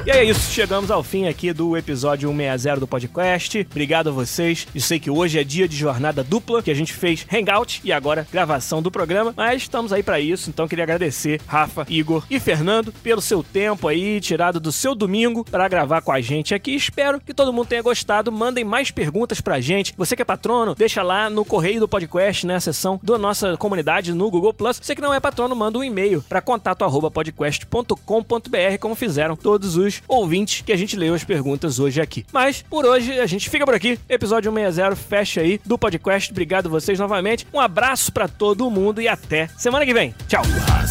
E é isso, chegamos ao fim aqui do episódio 160 do podcast. Obrigado a vocês. Eu sei que hoje é dia de jornada dupla, que a gente fez hangout e agora gravação do programa, mas estamos aí pra isso, então queria agradecer Rafa, Igor e Fernando pelo seu tempo aí, tirado do seu domingo pra gravar com a gente aqui. Espero que todo mundo tenha gostado. Mandem mais perguntas pra gente. Você que é patrono, deixa lá no correio do podcast, né, a seção da nossa comunidade no Google+. Você que não é patrono, manda um e-mail pra contato@podcast.com.br, como fizeram todos os ouvintes que a gente leu as perguntas hoje aqui. Mas, por hoje, a gente fica por aqui. Episódio 160 fecha aí do podcast. Obrigado a vocês novamente. Um abraço pra todo mundo e até semana que vem. Tchau.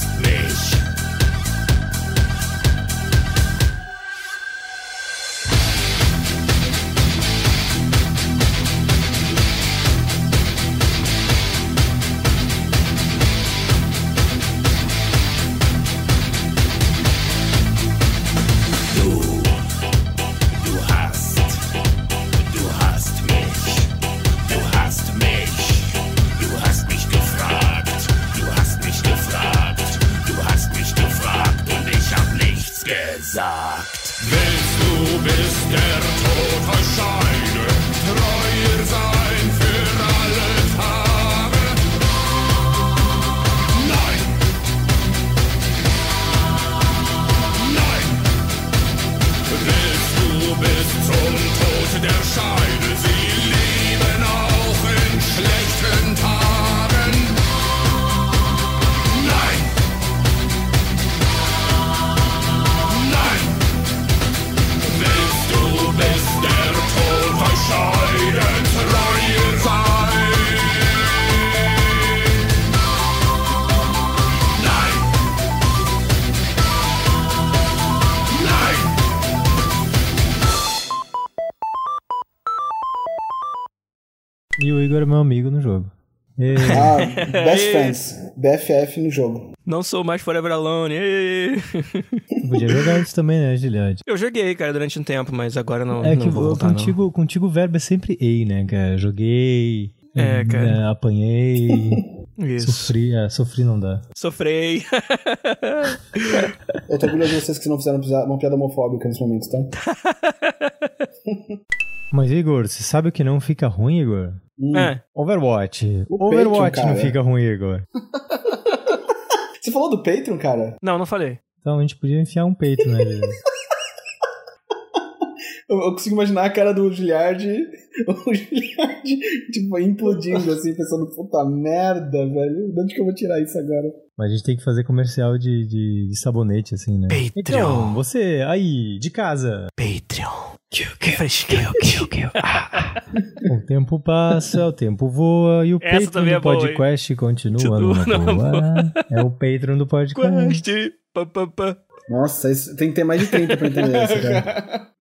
Willst du bis der Tod euch scheiden, treuer sein für alle Tage? Nein! Nein! Willst du bis zum Tod der Scheide sie lieben auch in schlechten Tagen? Nein! Bis der Tod euch scheiden, treuer sein. Nein! Nein! E o Igor é meu amigo no jogo. Best Friends. BFF no jogo. Não sou mais Forever Alone. Podia jogar isso também, né, Giliad? Eu joguei, cara, durante um tempo, mas agora não, É não que vou voltar, contigo o verbo é sempre ei, né, cara? Joguei, cara. Apanhei, Isso. sofri não dá. Sofrei. Eu tô orgulhoso de vocês que não fizeram uma piada homofóbica nesse momento, tá? Mas, Igor, você sabe o que não fica ruim, Igor? Overwatch. O Overwatch Patreon, não cara. fica ruim, Igor. Você falou do Patreon, cara? Não falei. Então a gente podia enfiar um peito, né, Giliad? Eu consigo imaginar a cara do Giliard, tipo, implodindo assim, pensando, puta merda, velho. De onde que eu vou tirar isso agora? Mas a gente tem que fazer comercial de sabonete, assim, né? Patreon. Então, você aí, de casa. Patreon. O tempo passa, o tempo voa e o Essa Patreon também é do boa, podcast continua Continua na boa. É o Patreon do podcast. Quest. Nossa, isso, tem que ter mais de 30 pra entender isso, cara.